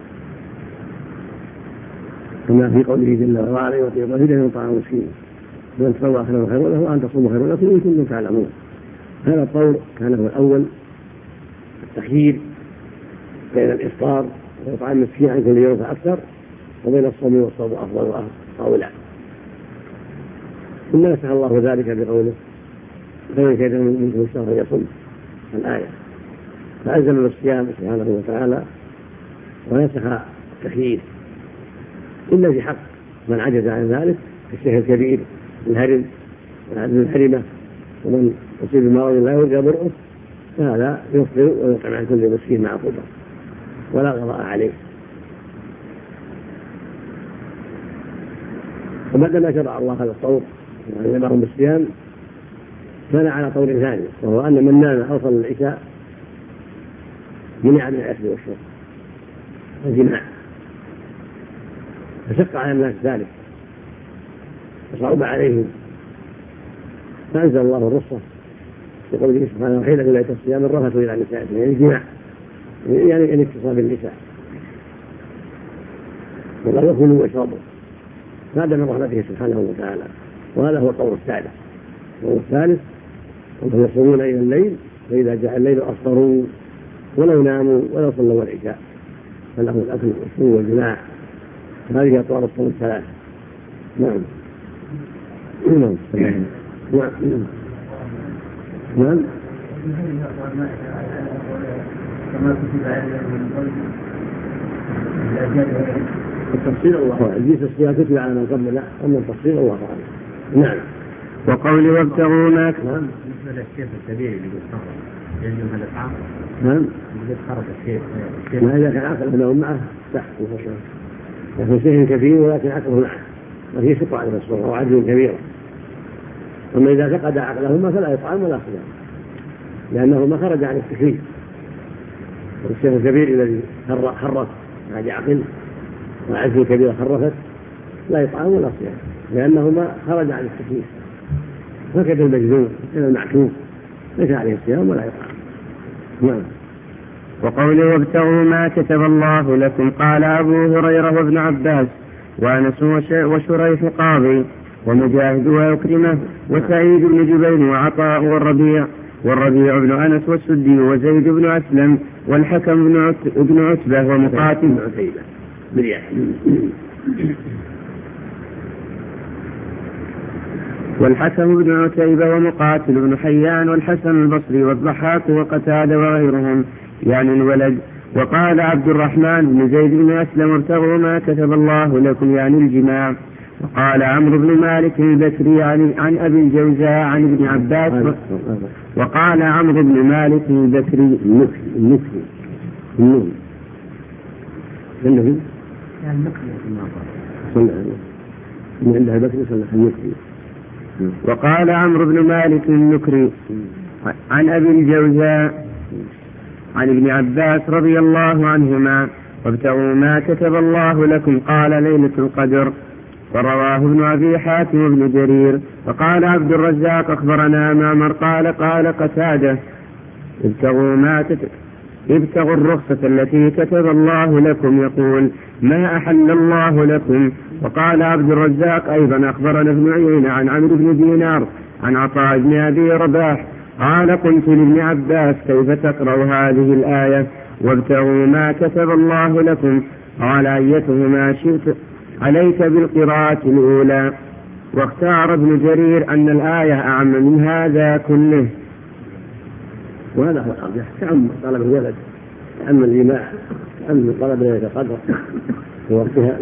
Speaker 2: كما في قوله جل وعلا يطيب فدية من طعام مسكين ومن تطوع خيرا خير له وأن تصوموا خير لكم إن كنتم تعلمون. هذا القول كان هو الأول، التخيير بين الإفطار وإطعام مسكين عن كل يوم فأكثر، وبين الصوم والصوم أفضل وأولى. ثم نسخ الله ذلك بقوله فمن كان منكم الشهر يصم الآية، فألزم الصيام سبحانه وتعالى ونسخ التخيير إلا في حق من عجز عن ذلك كالشيخ الكبير الهرم والعجز الحرمة ومن يصيب بمرض لا يرجى برؤه، فهذا يفطر ويطعم عن كل مسكين مع قدرة ولا قضاء عليه. وبعدما شرع الله هذا الصوم وأمرهم بالصيام كان على قول ثاني، وهو أن من نام أو صلى العشاء منع من الأكل والشرب والجماع، فشق على الناس ذلك وصعب عليهم، فأنزل الله الرخصة بقوله سبحانه وحيل إلى الصيام الرفث إلى نسائكم، يعني الجماع، يعني الاتصال بالنساء، ولا يأكلوا ويشربوا. هذا من رحمته سبحانه وتعالى. وهذا هو القول الثالث. القول الثالث أنهم يصومون إلى الليل، فإذا جاء الليل أفطروا ولو ناموا ولو صلوا العشاء، فله الأكل والشرب والجماع. هذه أطوار الصوم الثلاثة. نعم. نعم. نعم. التفصيل الله أعلم، جيس الصيام كتب على من قبل، لا، أما التفصيل الله أعلم. نعم.
Speaker 4: وقول وابتغوا ما
Speaker 2: نعم.
Speaker 3: بالنسبة للشيخ الكبير اللي بيتخرج يلزم هذا الطعام؟
Speaker 2: نعم.
Speaker 3: اللي بيتخرج الشيخ
Speaker 2: ما إذا كان عقل له معه تحت لكن شيء كبير ولكن عقله معه وفيه شق على الصوم أو عجز كبير. أما إذا فقد عقلهما فلا يطعم ولا صيام، لأنه ما خرج عن التكليف. والشيخ الكبير الذي خرف بعد عقل وعجز كبير خرفت لا يطعم ولا صيام، لأنه ما خرج عن التكليف. فكذا المجنون إلى المعتوه ليس عليه الصيام ولا يطعم. نعم.
Speaker 4: وقوله وابتغوا ما كتب الله لكم قال أبو هريرة وابن عباس وأنس وشريح قاضي ومجاهد وعكرمة وسعيد بن جبير وعطاء والربيع بن أنس والسدي وزيد بن أسلم والحكم بن عتبة ومقاتل والحكم بن عتيبة ومقاتل بن حيان والحسن البصري والضحاك وقتادة وغيرهم يعني الولد. وقال عبد الرحمن بن زيد بن أسلم ابتغوا ما كتب الله لكم يعني الجماع. وقال عمرو بن مالك البكري عن أبي الجوزاء عن ابن عباس. وقال عمرو بن مالك البكري وقال عمرو بن مالك النكري عن أبي الجوزاء عن ابن عباس رضي الله عنهما وابتغوا ما كتب الله لكم قال ليلة القدر. ورواه ابن أبي حاتم وابن جرير. وقال عبد الرزاق أخبرنا معمر قال قتادة ابتغوا الرخصة التي كتب الله لكم يقول ما أحل الله لكم. وقال عبد الرزاق أيضا أخبرنا ابن عيينة عن عمرو بن دينار عن عطاء بن أبي رباح قال قلت لابن عباس كيف تقرأ هذه الآية وابتغوا ما كتب الله لكم قال أيتهما شئت عليك بالقراءة الأولى. واختار ابن جرير أن الآية أعم من هذا كله.
Speaker 2: وهذا هو الأرجح تأمل طلب الولد تأمل الجماع تأمل طلب ليلة القدر في وقتها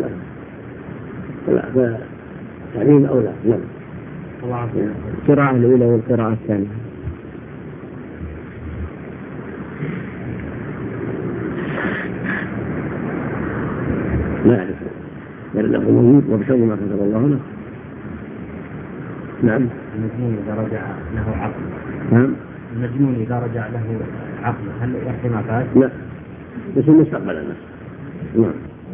Speaker 2: فتعليم أولى. نعم.
Speaker 4: القراءة الأولى والقراءة الثانية.
Speaker 2: لا أعرف لأنه موجود وابتغوا ما كتب الله له. نعم.
Speaker 3: المجنون إذا رجع له عقل.
Speaker 2: نعم.
Speaker 3: المجنون إذا رجع له عقل هل يحرم ما فات؟
Speaker 2: لا بس المستقبل نعم.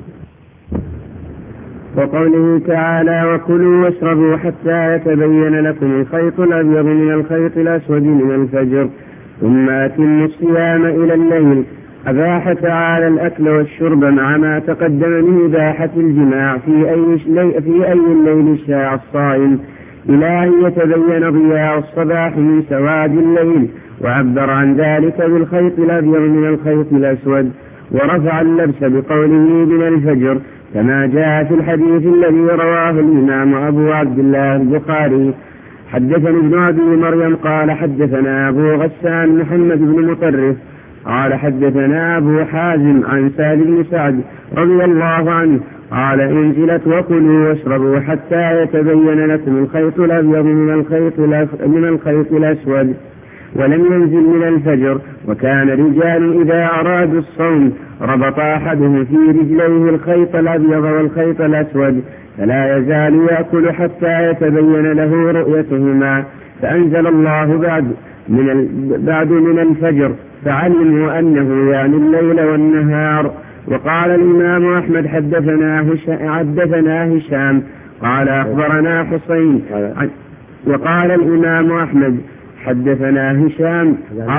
Speaker 4: وقوله تعالى وكلوا واشربوا حتى يتبين لكم الخيط الأبيض من الخيط الأسود من الفجر ثم أتموا الصيام إلى الليل. أباح تعالى الأكل والشرب مع ما تقدم من إباحة الجماع في أي الليل شاء الصائم إلى أن يتبين ضياء الصباح من سواد الليل. وعبر عن ذلك بالخيط الأبيض من الخيط الأسود ورفع اللبس بقوله من الفجر كما جاء في الحديث الذي رواه الإمام أبو عبد الله البخاري. حدثني ابن أبي مريم قال حدثنا أبو غسان محمد بن مطرف قال حدثنا أبو حازم عن سهل بن سعد رضي الله عنه قال انزلت وكلوا واشربوا حتى يتبين لكم الخيط الأبيض من الخيط الأسود ولم ينزل من الفجر. وكان رجال إذا أرادوا الصوم ربط أحدهم في رجليه الخيط الأبيض والخيط الأسود فلا يزال يأكل حتى يتبين له رؤيتهما. فأنزل الله بعد من الفجر فعلموا أنه يعني الليل والنهار. وقال الإمام أحمد حدثنا هشام قال أخبرنا حسين. وقال الإمام أحمد حدثنا هشام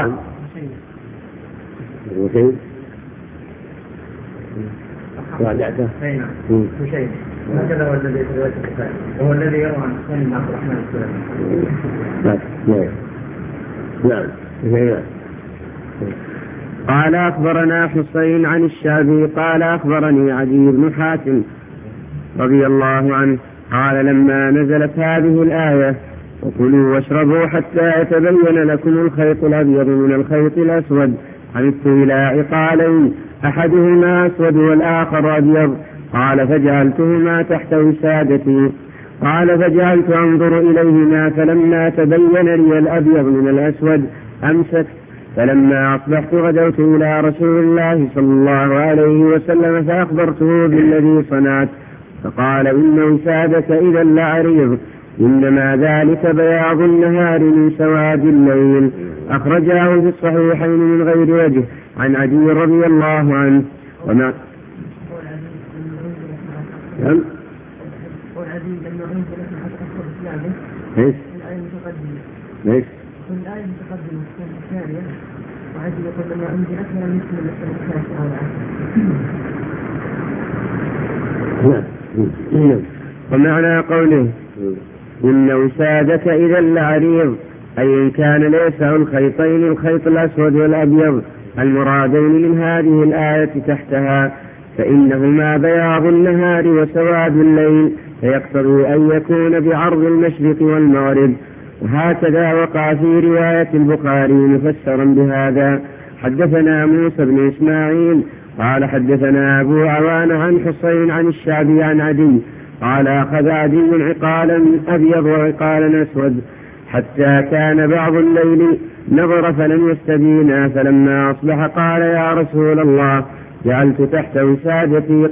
Speaker 3: هكذا هو الذي في رواية البخاري وهو الذي يروى عن حسين بن عبد الرحمن السلمي.
Speaker 2: نعم.
Speaker 4: قال أخبرنا حسين عن الشعبي قال أخبرني عدي بن حاتم رضي الله عنه قال لما نزلت هذه الآية وكلوا واشربوا حتى يتبين لكم الخيط الأبيض من الخيط الأسود عمدت إلى عقالين أحدهما أسود والآخر أبيض قال فجعلتهما تحت وسادتي قال فجعلت أنظر إليهما فلما تبين لي الأبيض من الأسود أمسكت فلما أصبحت غدوت إلى رسول الله صلى الله عليه وسلم فأخبرته بالذي صنعت فقال إن وسادك إذا لعريض إنما ذلك بياض النهار من سواد الليل. أخرجاه في الصحيحين من غير وجه عن عدي رضي الله عنه. وما
Speaker 5: الآية المتقدمة.
Speaker 2: ليش؟
Speaker 5: الآية المتقدمة الثانية وعند يقول لما أنزلت لم يكن الثالثة أو
Speaker 4: العاشرة. ومعنى قوله إن وسادك إذا لعريض أي إن كان ليسع الخيطين الخيط الأسود والأبيض المرادين من هذه الآية تحتها فإنهما بياض النهار وسواد الليل فيقتضي أن يكون بعرض المشرق والمغرب. وهكذا وقع في رواية البخاري مفسرا بهذا. حدثنا موسى بن إسماعيل قال حدثنا أبو عوان عن حسين عن الشعبي عن عدي قال أخذ عدي عقالا أبيض وعقالا أسود حتى كان بعض الليل نظر فلم يستبينا فلما أصبح قال يا رسول الله جعلت تحت وسادتي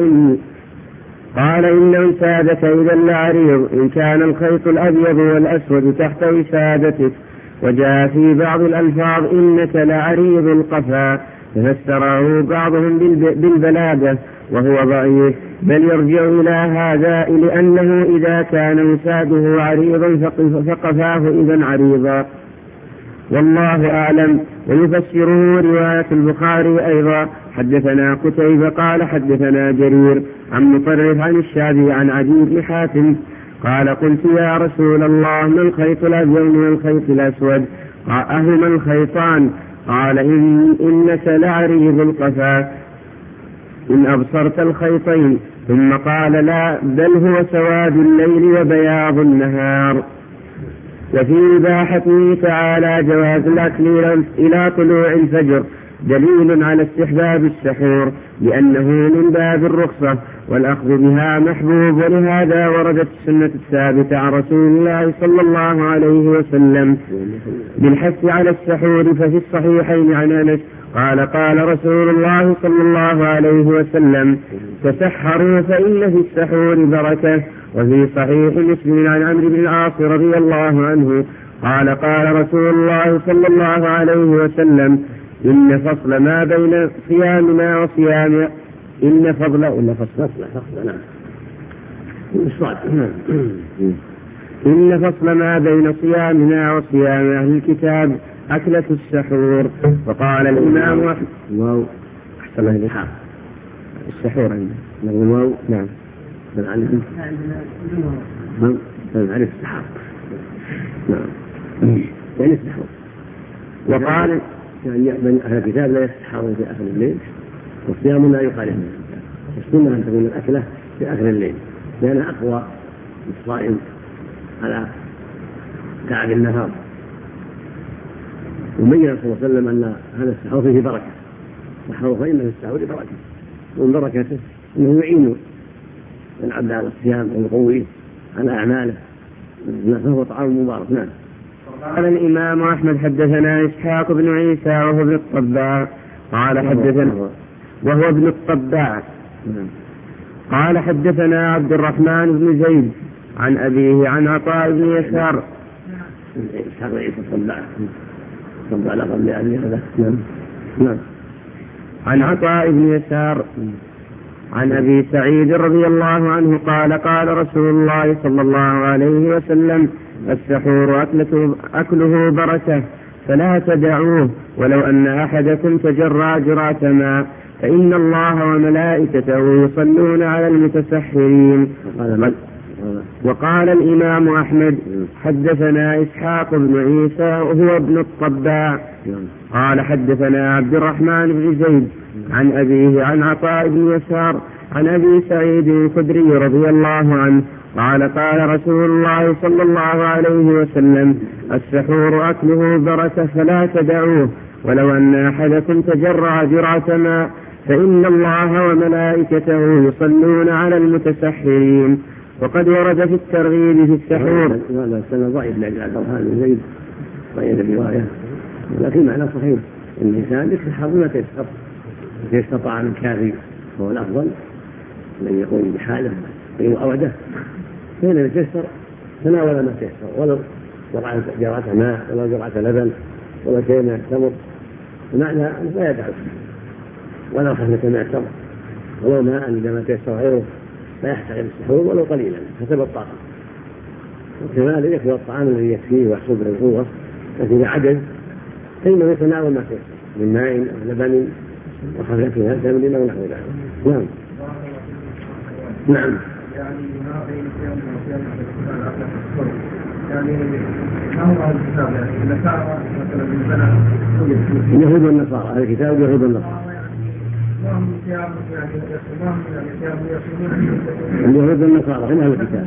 Speaker 4: قال إن وسادك إذا لعريض إن كان الخيط الأبيض والأسود تحت وسادتك. وجاء في بعض الألفاظ إنك لعريض القفا ففسره بعضهم بالبلادة وهو ضعيف بل يرجع إلى هذا لأنه إذا كان وساده عريضا فقفاه إذا عريضا والله أعلم. ويفسره رواية البخاري أيضا. حدثنا قتيبة قال حدثنا جرير عن مطرف عن الشعبي عن عدي بن حاتم قال قلت يا رسول الله ما الخيط الأبيض والخيط الأسود أهما الخيطان؟ قال إنك لعريض القفا إن أبصرت الخيطين. ثم قال لا بل هو سواد الليل وبياض النهار. وفي إباحته تعالى جواز الأكل إلى طلوع الفجر دليل على استحباب السحور لأنه من باب الرخصة والأخذ بها محبوب. ولهذا وردت السنة الثابتة عن رسول الله صلى الله عليه وسلم بالحث على السحور. ففي الصحيحين عن أنس قال قال رسول الله صلى الله عليه وسلم تسحروا فإن في السحور بركة. وفي صحيح مسلم عن عمرو بن العاص رضي الله عنه قال قال رسول الله صلى الله عليه وسلم إن فصل ما بين صيامنا وصيام إن فصل ما بين صيامنا وصيام أهل الكتاب أكلة السحور. وقال الإمام أحمد أحسن الله السحور عندنا نعم نعرف السحور نعم يعني السحور. وقال يعني من أهل الكتاب لا يستحرون في آخر الليل والصيام لا يخالف السنة أن تكون الأكلة في آخر الليل لأنها أقوى للصائم على تعب النهار. وبين صلى الله عليه وسلم أن هذا السحور فيه بركة سحروا فإن في السحور بركة ومن بركته أنه يعين العبد على الصيام ويقويه على أعماله فهو طعام مبارك. نعم. قال الإمام أحمد حدثنا إسحاق بن عيسى وهو ابن الطباع قال حدثنا عبد الرحمن بن زيد عن أبيه عن عطاء بن يسار
Speaker 2: إسحاق بن عيسى الطباع لا قبل هذا
Speaker 4: عن عطاء بن يسار عن أبي سعيد رضي الله عنه قال قال رسول الله صلى الله عليه وسلم السحور أكله بركة فلا تدعوه ولو أن أحدكم تجرى جرعة ماء فإن الله وملائكته يصلون على المتسحرين. وقال الإمام أحمد حدثنا إسحاق بن عيسى وهو ابن الطباع قال حدثنا عبد الرحمن بن زيد عن أبيه عن عطاء بن يسار عن أبي سعيد الخدري رضي الله عنه قال قال رسول الله صلى الله عليه وسلم السحور أكله بركة فلا تدعوه ولو أن أحدكم تجرع جرعة ماء فإن الله وملائكته يصلون على المتسحرين. وقد ورد في الترغيب في السحور
Speaker 2: هذا السنة ضعيف لأجل عبد الرحمن بن زيد ضعيف الرواية لكن معنى صحيح أن الإنسان يستحضر ما تيسر طعام كافي هو الأفضل من يقوم بحاله وأوده فإن يتيسر تناول ما تيسر ولو جرعة ماء ولو جرعة لبن ولو شيء من التمر بمعنى لا يدعو ولو خفة من التمر ولو ماء عندما تيسر غيره لا يحتاج السحور ولو قليلا حسب الطاقة وكذلك يكفي الطعام الذي يكفيه ويحصل به القوة، لكن إذا عجز فإنه يتناول ما تيسر من ماء أو لبن وخفيفها تمر أو نحو ذلك. نعم. نعم.
Speaker 3: يعني ما بين الصيام والصيام يعني ما هو الكتاب يعني النصارى مثلا من
Speaker 2: اليهود والنصارى، هذا الكتاب اليهود والنصارى. اليهود والنصارى هم هذا الكتاب.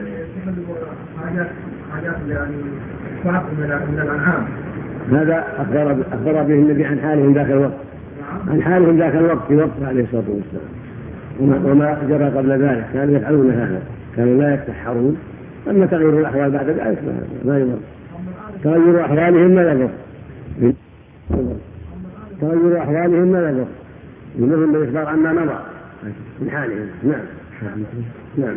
Speaker 3: حاجات يعني صعب من الأنعام.
Speaker 2: هذا أخبر به النبي عن حالهم ذاك الوقت، عن حالهم ذاك الوقت في وقت عليه الصلاة والسلام، وما جرى قبل ذلك كانوا يفعلون هذا، كانوا لا يتسحرون. أما تغيير الأحوال بعد ذلك ما يضر، تغيير أحوالهم ما يضر، تغيير أحوالهم ما يضر، يمرهم بالإخبار عما مضى من حالهم. نعم. نعم.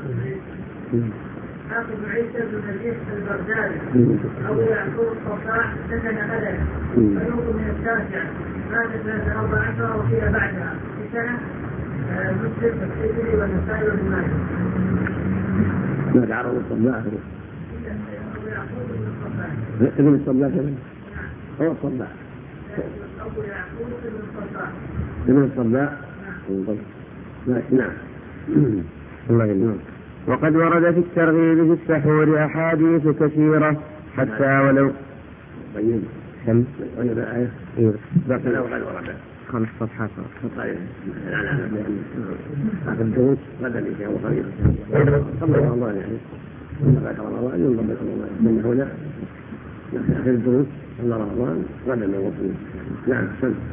Speaker 5: حافظ عيسى بن المسيح البغدادي أو يعقوب الصفاح سكن غدا فيوم من التاسعة مات سنة 14 وقيل بعدها في سنة مسلم والترمذي والنسائي وابن ماجه.
Speaker 2: ما تعرض الصباح ابن الصباح هو الصباح ابن الصباح. نعم. الله يسلمك.
Speaker 4: وقد ورد في الترغيب في السحور أحاديث كثيرة حتى ولو
Speaker 2: طيب
Speaker 4: كم
Speaker 2: ولا آية
Speaker 4: بقي
Speaker 2: لو قد ورد
Speaker 4: 5 صفحات.
Speaker 2: طيب لا الدروس غدا إن شاء الله قريبا قبل رمضان يعني بعد رمضان ينضبط رمضان من هنا آخر الدروس قبل رمضان غدا من الوصول. نعم.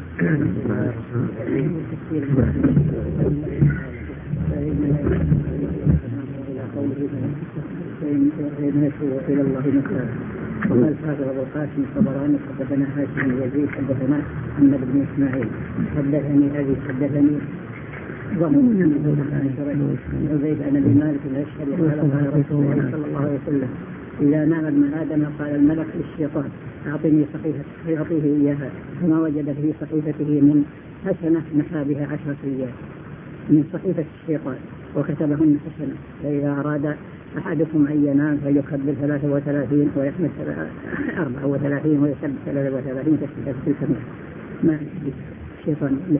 Speaker 6: إلى الله مثلا. وقال حافظ أبو القاسم الطبراني حدثنا هاشم بن يزيد حدثنا محمد بن إسماعيل حدثني أبي حدثني ضمن عن زيد أن بمالك الأشهر قال رسول الله صلى الله عليه وسلم إذا نام ابن آدم قال الملك للشيطان أعطني صحيفة فيعطيه إياها فما وجد في صحيفته من حسنة نحى بها 10 ريال من صحيفة الشيطان وكتبهن حسنة. فإذا أراد أحدكم أن ينام فليكبر 33 ويحمد 34 ويسبح 33 تسبيحة في الكمال. ما الشيطان له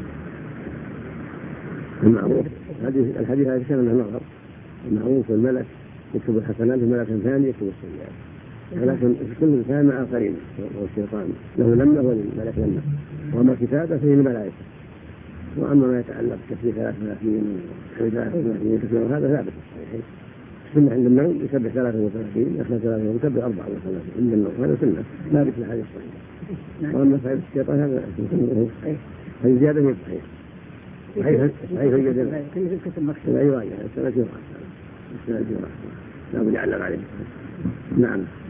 Speaker 2: المعروف الحديث هذا كان النظر المعروف الملك يكتب الحسنات الملك الثاني يكتب السيئات، ولكن كل إنسان مع قرين والشيطان له لمة والملك لمة، وأما كتابة فيه الملائكة. وأما ما يتعلق بتسبيح 33 كثير هذا ثابت في السنة عند النوم يسبح 33 يحمد 33 ويكبر 34 عند النوم، هذا سنة ثابت في الحديث الصحيح. وأما صحيح الشيطان هذا هي زيادة من الصحيح صحيح الجدل لا يراجع السنة لا بد يعلق عليه. نعم.